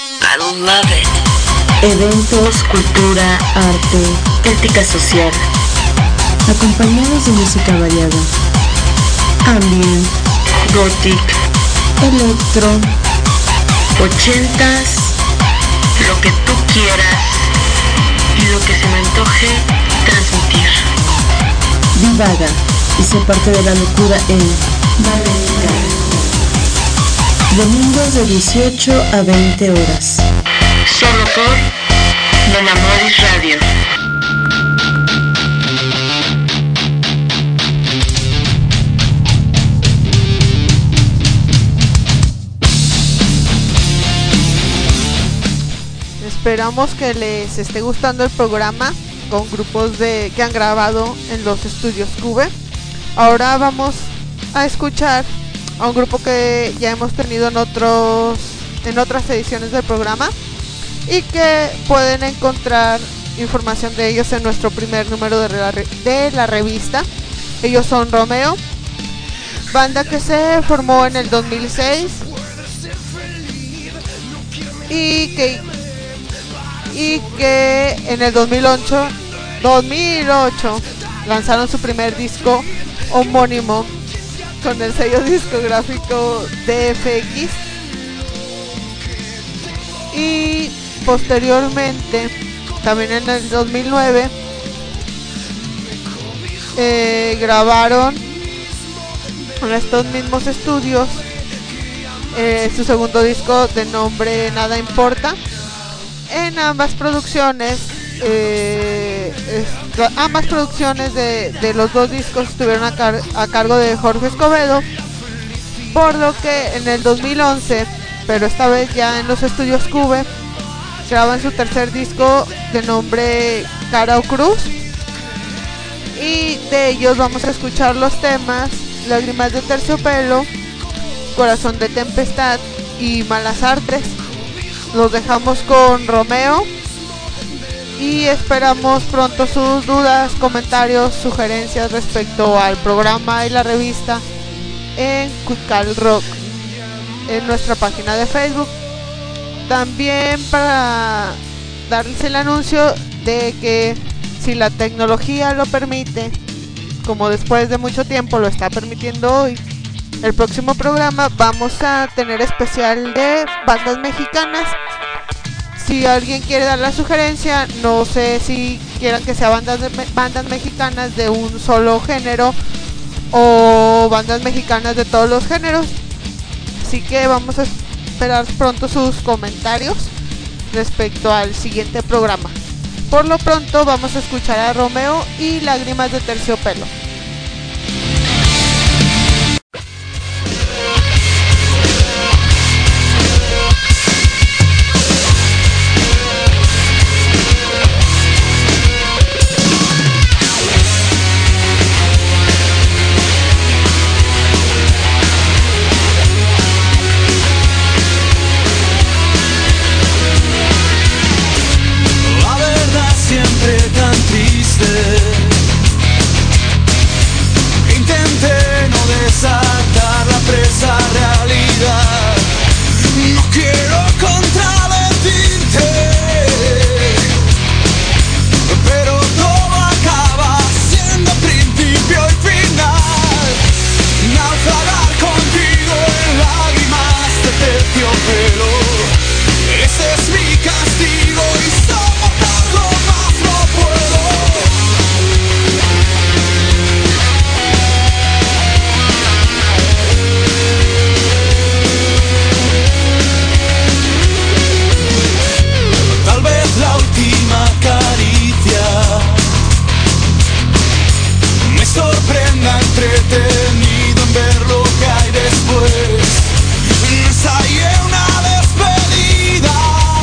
Eventos, cultura, arte, crítica social, acompañados de música variada, ambient, gothic, electro, 80s, lo que tú quieras y lo que se me antoje transmitir. Divaga y sé parte de la locura en Maléfica. Domingos de 18 a 20 horas. Solo por Don Amoris Radio. Esperamos que les esté gustando el programa con grupos que han grabado en los estudios Cube. Ahora vamos a escuchar a un grupo que ya hemos tenido en otras ediciones del programa y que pueden encontrar información de ellos en nuestro primer número de la revista. Ellos son Romeo, banda que se formó en el 2006 y que y que en el 2008 lanzaron su primer disco homónimo con el sello discográfico DFX, y posteriormente también en el 2009 grabaron en estos mismos estudios su segundo disco de nombre Nada Importa. En ambas producciones de los dos discos estuvieron a cargo de Jorge Escobedo, por lo que en el 2011, pero esta vez ya en los estudios Cube, graban su tercer disco de nombre Cara o Cruz, y de ellos vamos a escuchar los temas Lágrimas de Terciopelo, Corazón de Tempestad y Malas Artes. Los dejamos con Romeo y esperamos pronto sus dudas, comentarios, sugerencias respecto al programa y la revista en Cuical Rock en nuestra página de Facebook. También para darles el anuncio de que, si la tecnología lo permite, como después de mucho tiempo lo está permitiendo hoy, el próximo programa vamos a tener especial de bandas mexicanas. Si alguien quiere dar la sugerencia, no sé si quieran que sea bandas mexicanas de un solo género o bandas mexicanas de todos los géneros. Así que vamos a esperar pronto sus comentarios respecto al siguiente programa. Por lo pronto vamos a escuchar a Romeo y Lágrimas de Terciopelo. Tan triste, intenté no desatar la presa realidad. No quiero contradecirte, pero todo acaba siendo principio y final. Naufragar contigo en lágrimas de terciopelo, ese es mi castigo y soportarlo más no puedo. Tal vez la última caricia me sorprenda entretenido en ver lo que hay después. Ensayé una despedida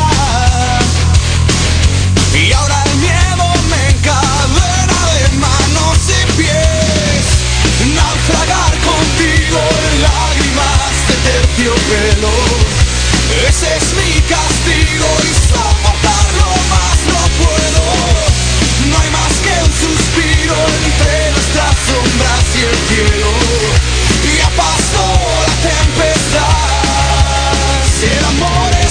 y ahora el miedo me encadena de manos y pies. Naufragar contigo en lágrimas de terciopelo, ese es mi castigo y soportarlo más no puedo. No hay más que un suspiro entre nuestras sombras y el cielo. Ya pasó la tempestad, si el amor es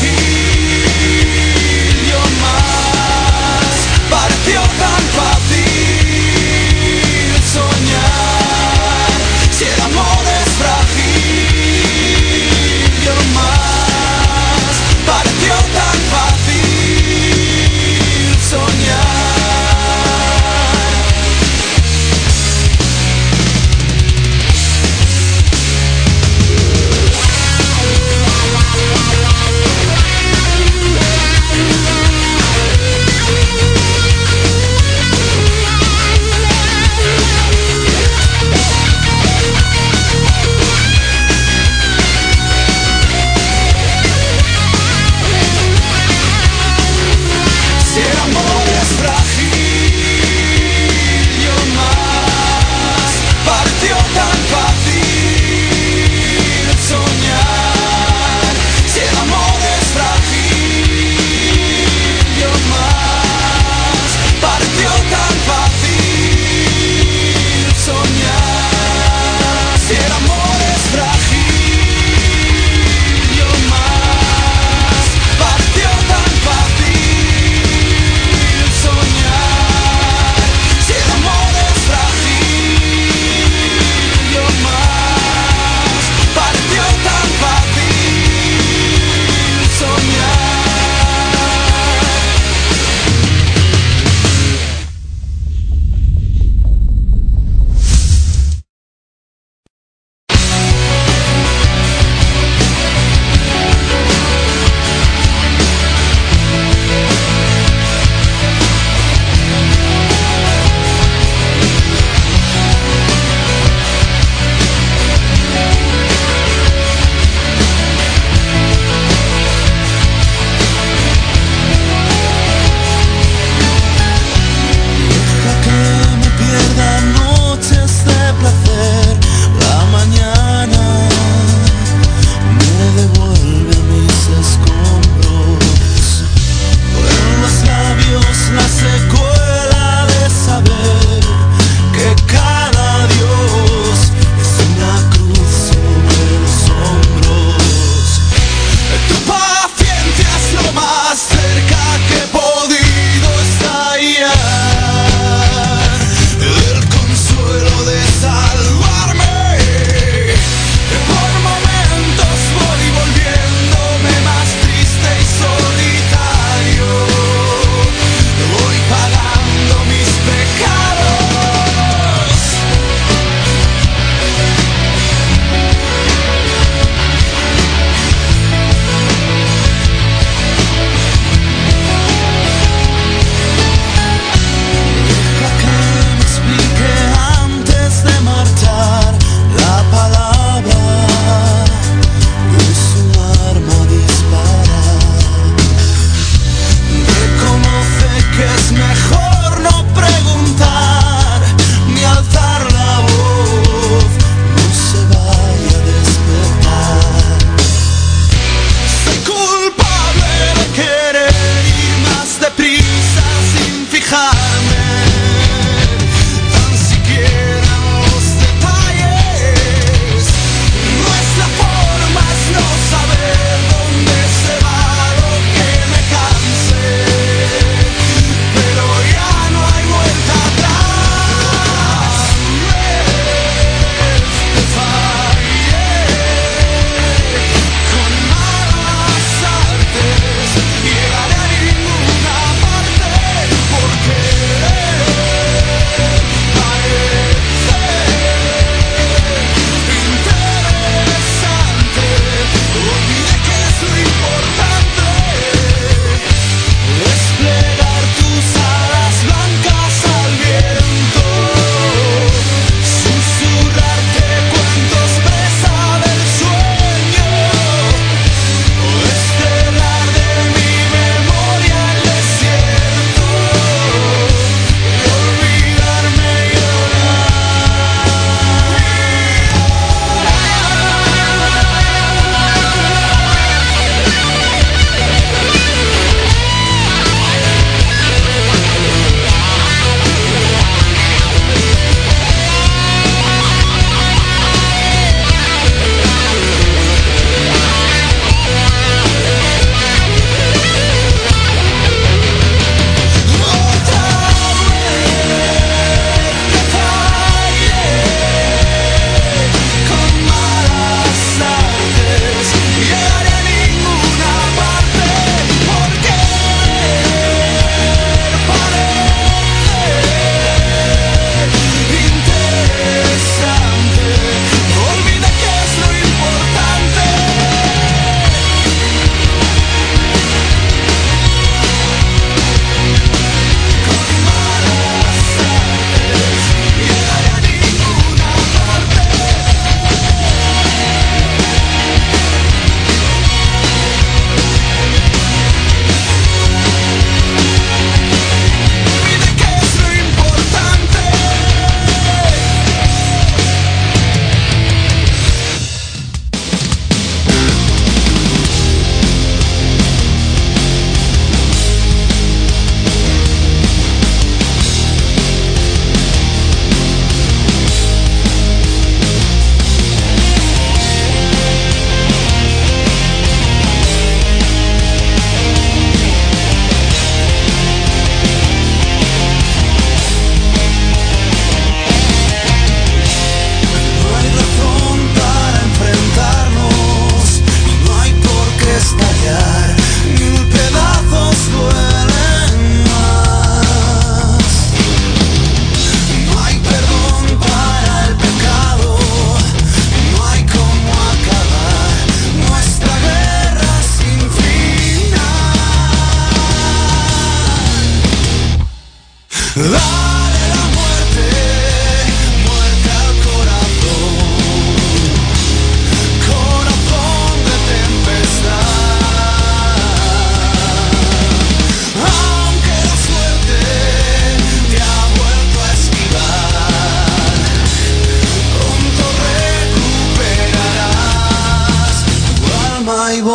frágil, yo más. Pareció tan fácil soñar, si el amor es frágil, yo más.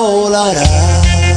volará.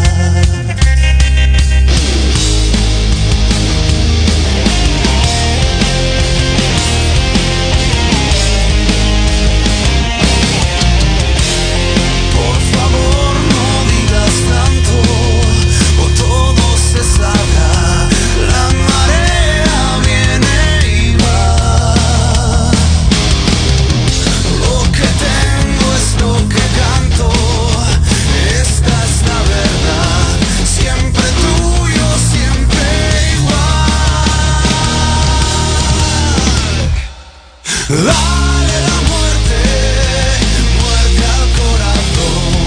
Dale la muerte, muerte al corazón,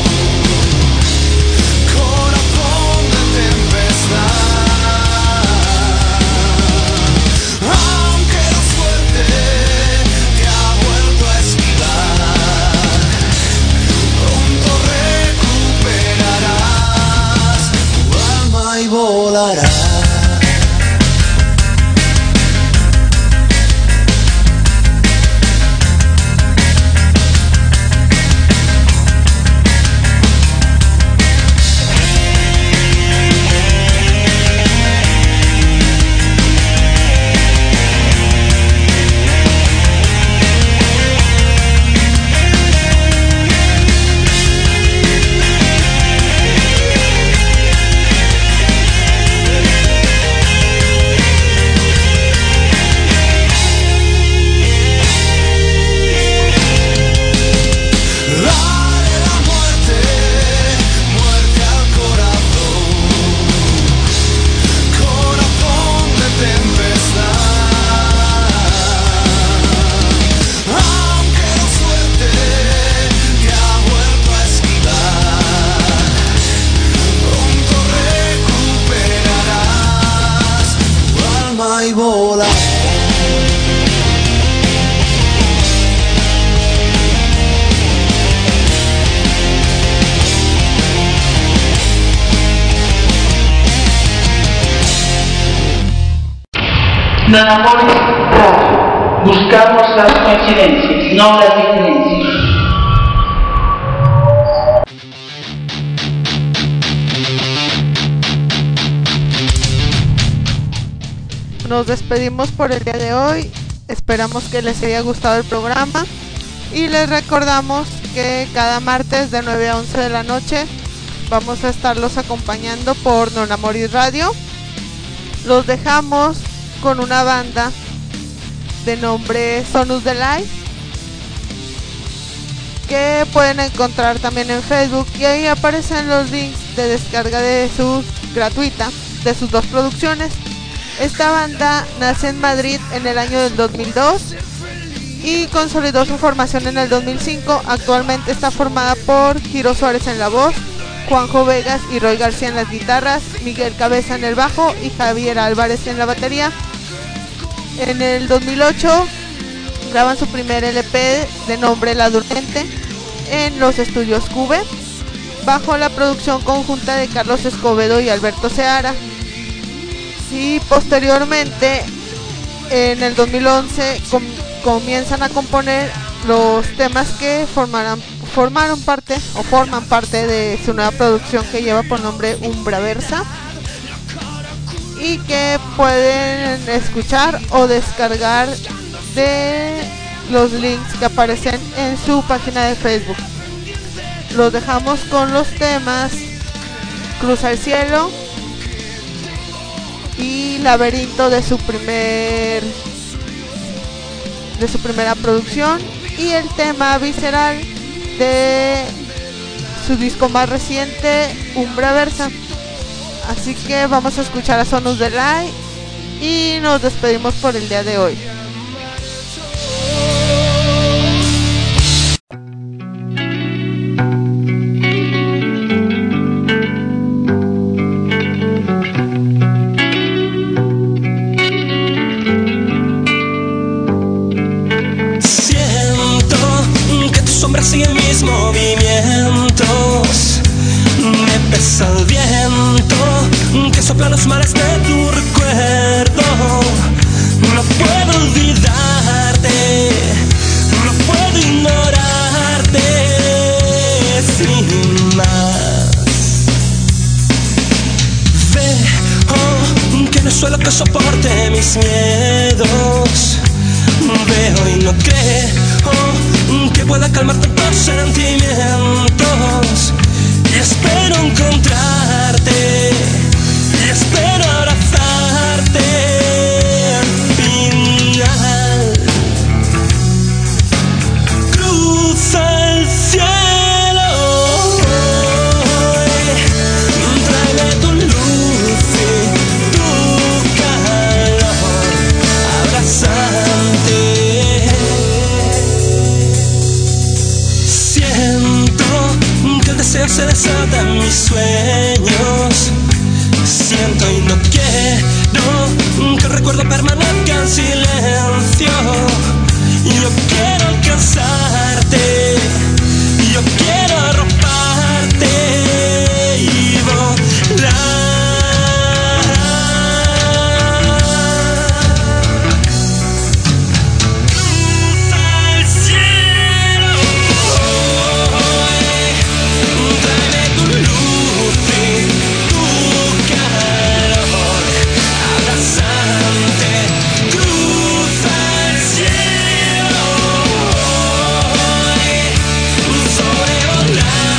corazón de tempestad. Aunque la suerte te ha vuelto a esquivar, pronto recuperarás tu alma y volarás. Y volar. Nonamóris Radio. Buscamos las coincidencias, no las diferencias. Nos despedimos por el día de hoy. Esperamos que les haya gustado el programa y les recordamos que cada martes de 9 a 11 de la noche vamos a estarlos acompañando por Nonamóris Radio. Los dejamos con una banda de nombre Sonus Delay, que pueden encontrar también en Facebook, y ahí aparecen los links de descarga gratuita de sus dos producciones. Esta banda nace en Madrid en el año del 2002 y consolidó su formación en el 2005. Actualmente está formada por Giro Suárez en la voz, Juanjo Vegas y Roy García en las guitarras, Miguel Cabeza en el bajo y Javier Álvarez en la batería. En el 2008 graban su primer LP de nombre La Durmiente en los estudios Cube, bajo la producción conjunta de Carlos Escobedo y Alberto Seara. Y posteriormente, en el 2011, comienzan a componer los temas que forman parte de su nueva producción, que lleva por nombre Umbraversa, y que pueden escuchar o descargar de los links que aparecen en su página de Facebook. Los dejamos con los temas Cruza el Cielo y Laberinto de su primera producción, y el tema Visceral de su disco más reciente, Umbraversa. Así que vamos a escuchar a Sonus Delay y nos despedimos por el día de hoy. Siguen mis movimientos, me pesa el viento que sopla los mares de tu recuerdo. No puedo olvidarte, no puedo ignorarte sin más. consuelo que soporte mis miedos. Veo y no creo que pueda calmar tantos sentimientos. Y espero encontrarte, y espero abrazarte al final. Cruza el cielo, tráeme tu luz y tu calor abrazante. Siento que el deseo se desata en mis sueños. Siento y no quiero que el recuerdo permanezca en silencio. Yo quiero alcanzarte, yo quiero arroparte y volar. Cruza el cielo, tráeme tu luz y tu calor abrazante. Cruza el cielo, sobrevolando.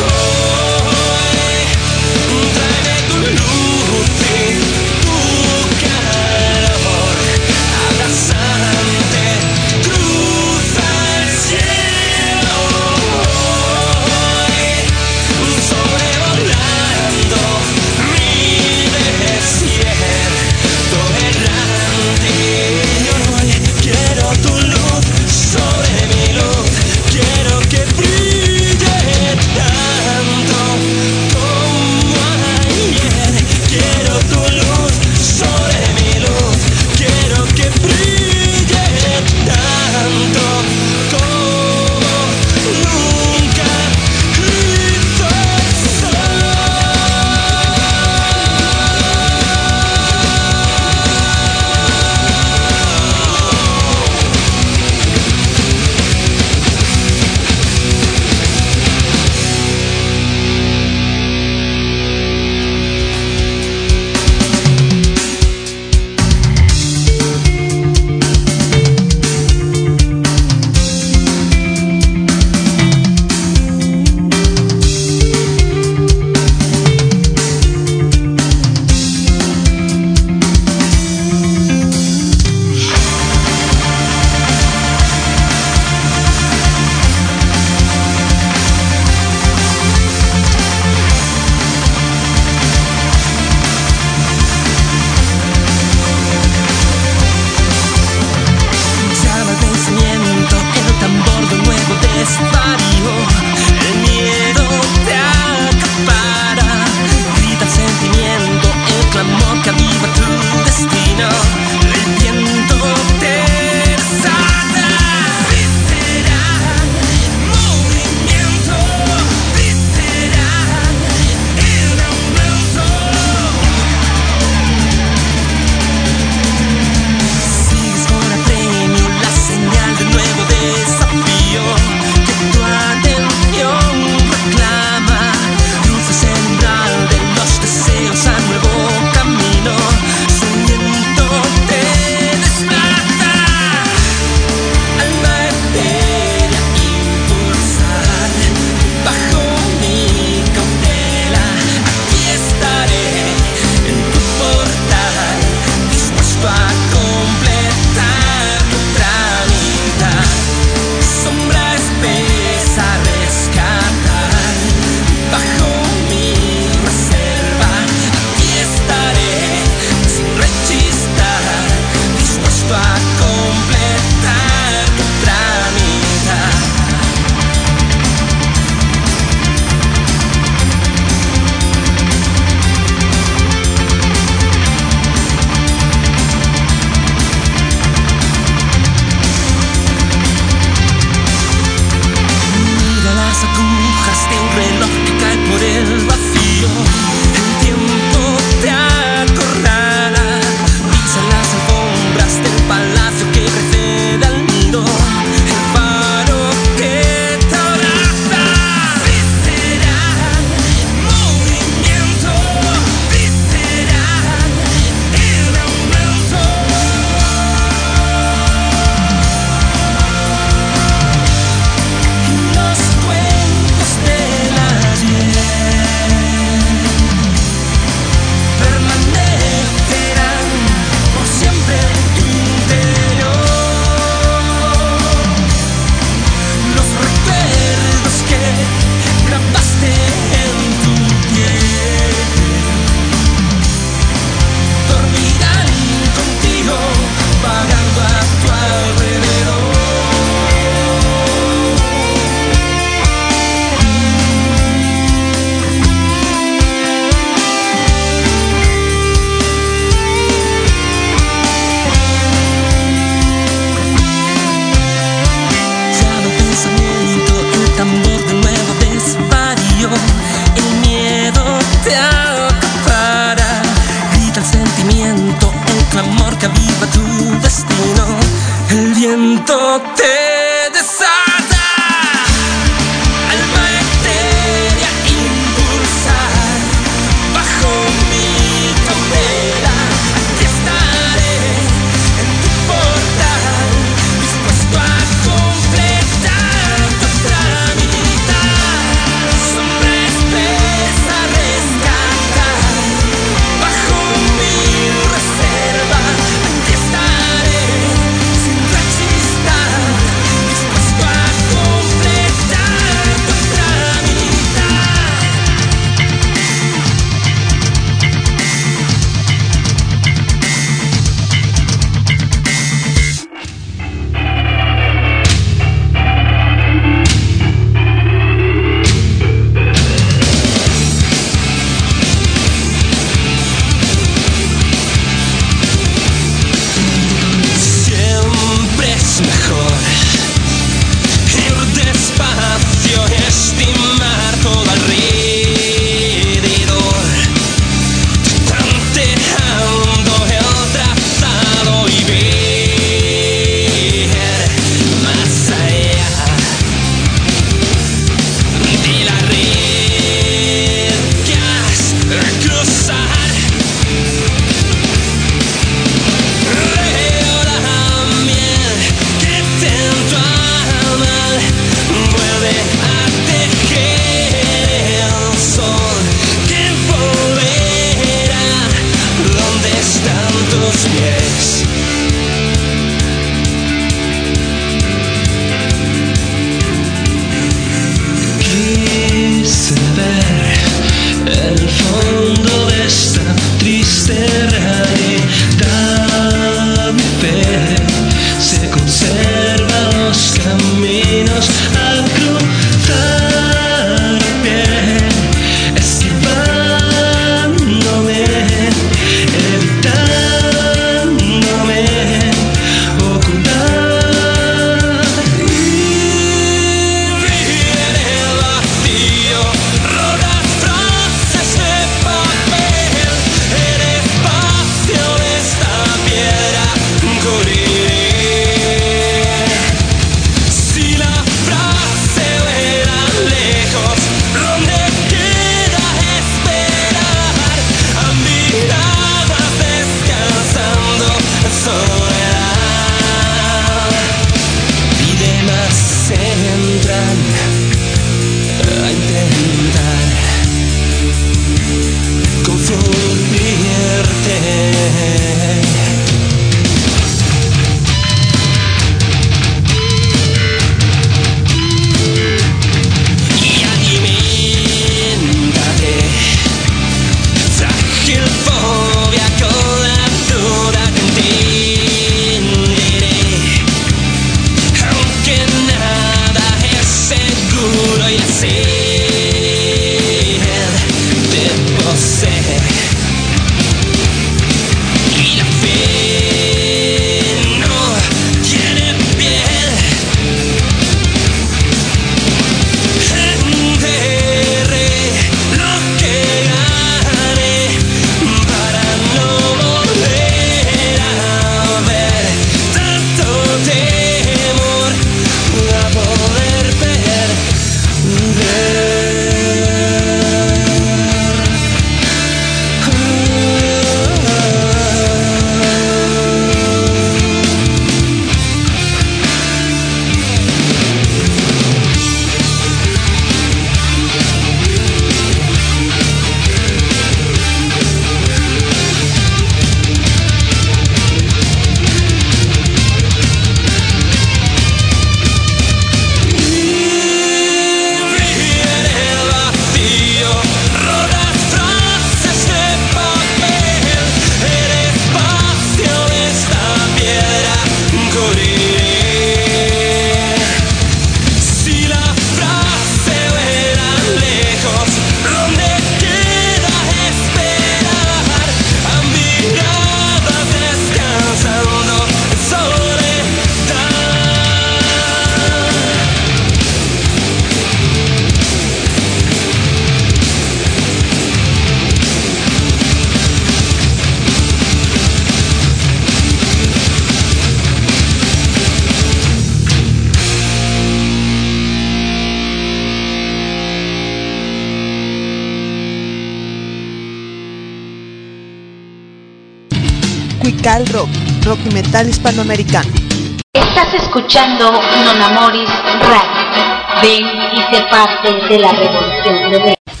Cuical Rock, rock y metal hispanoamericano. Estás escuchando Non Amoris Radio. Ven y sé parte de la revolución rebelde.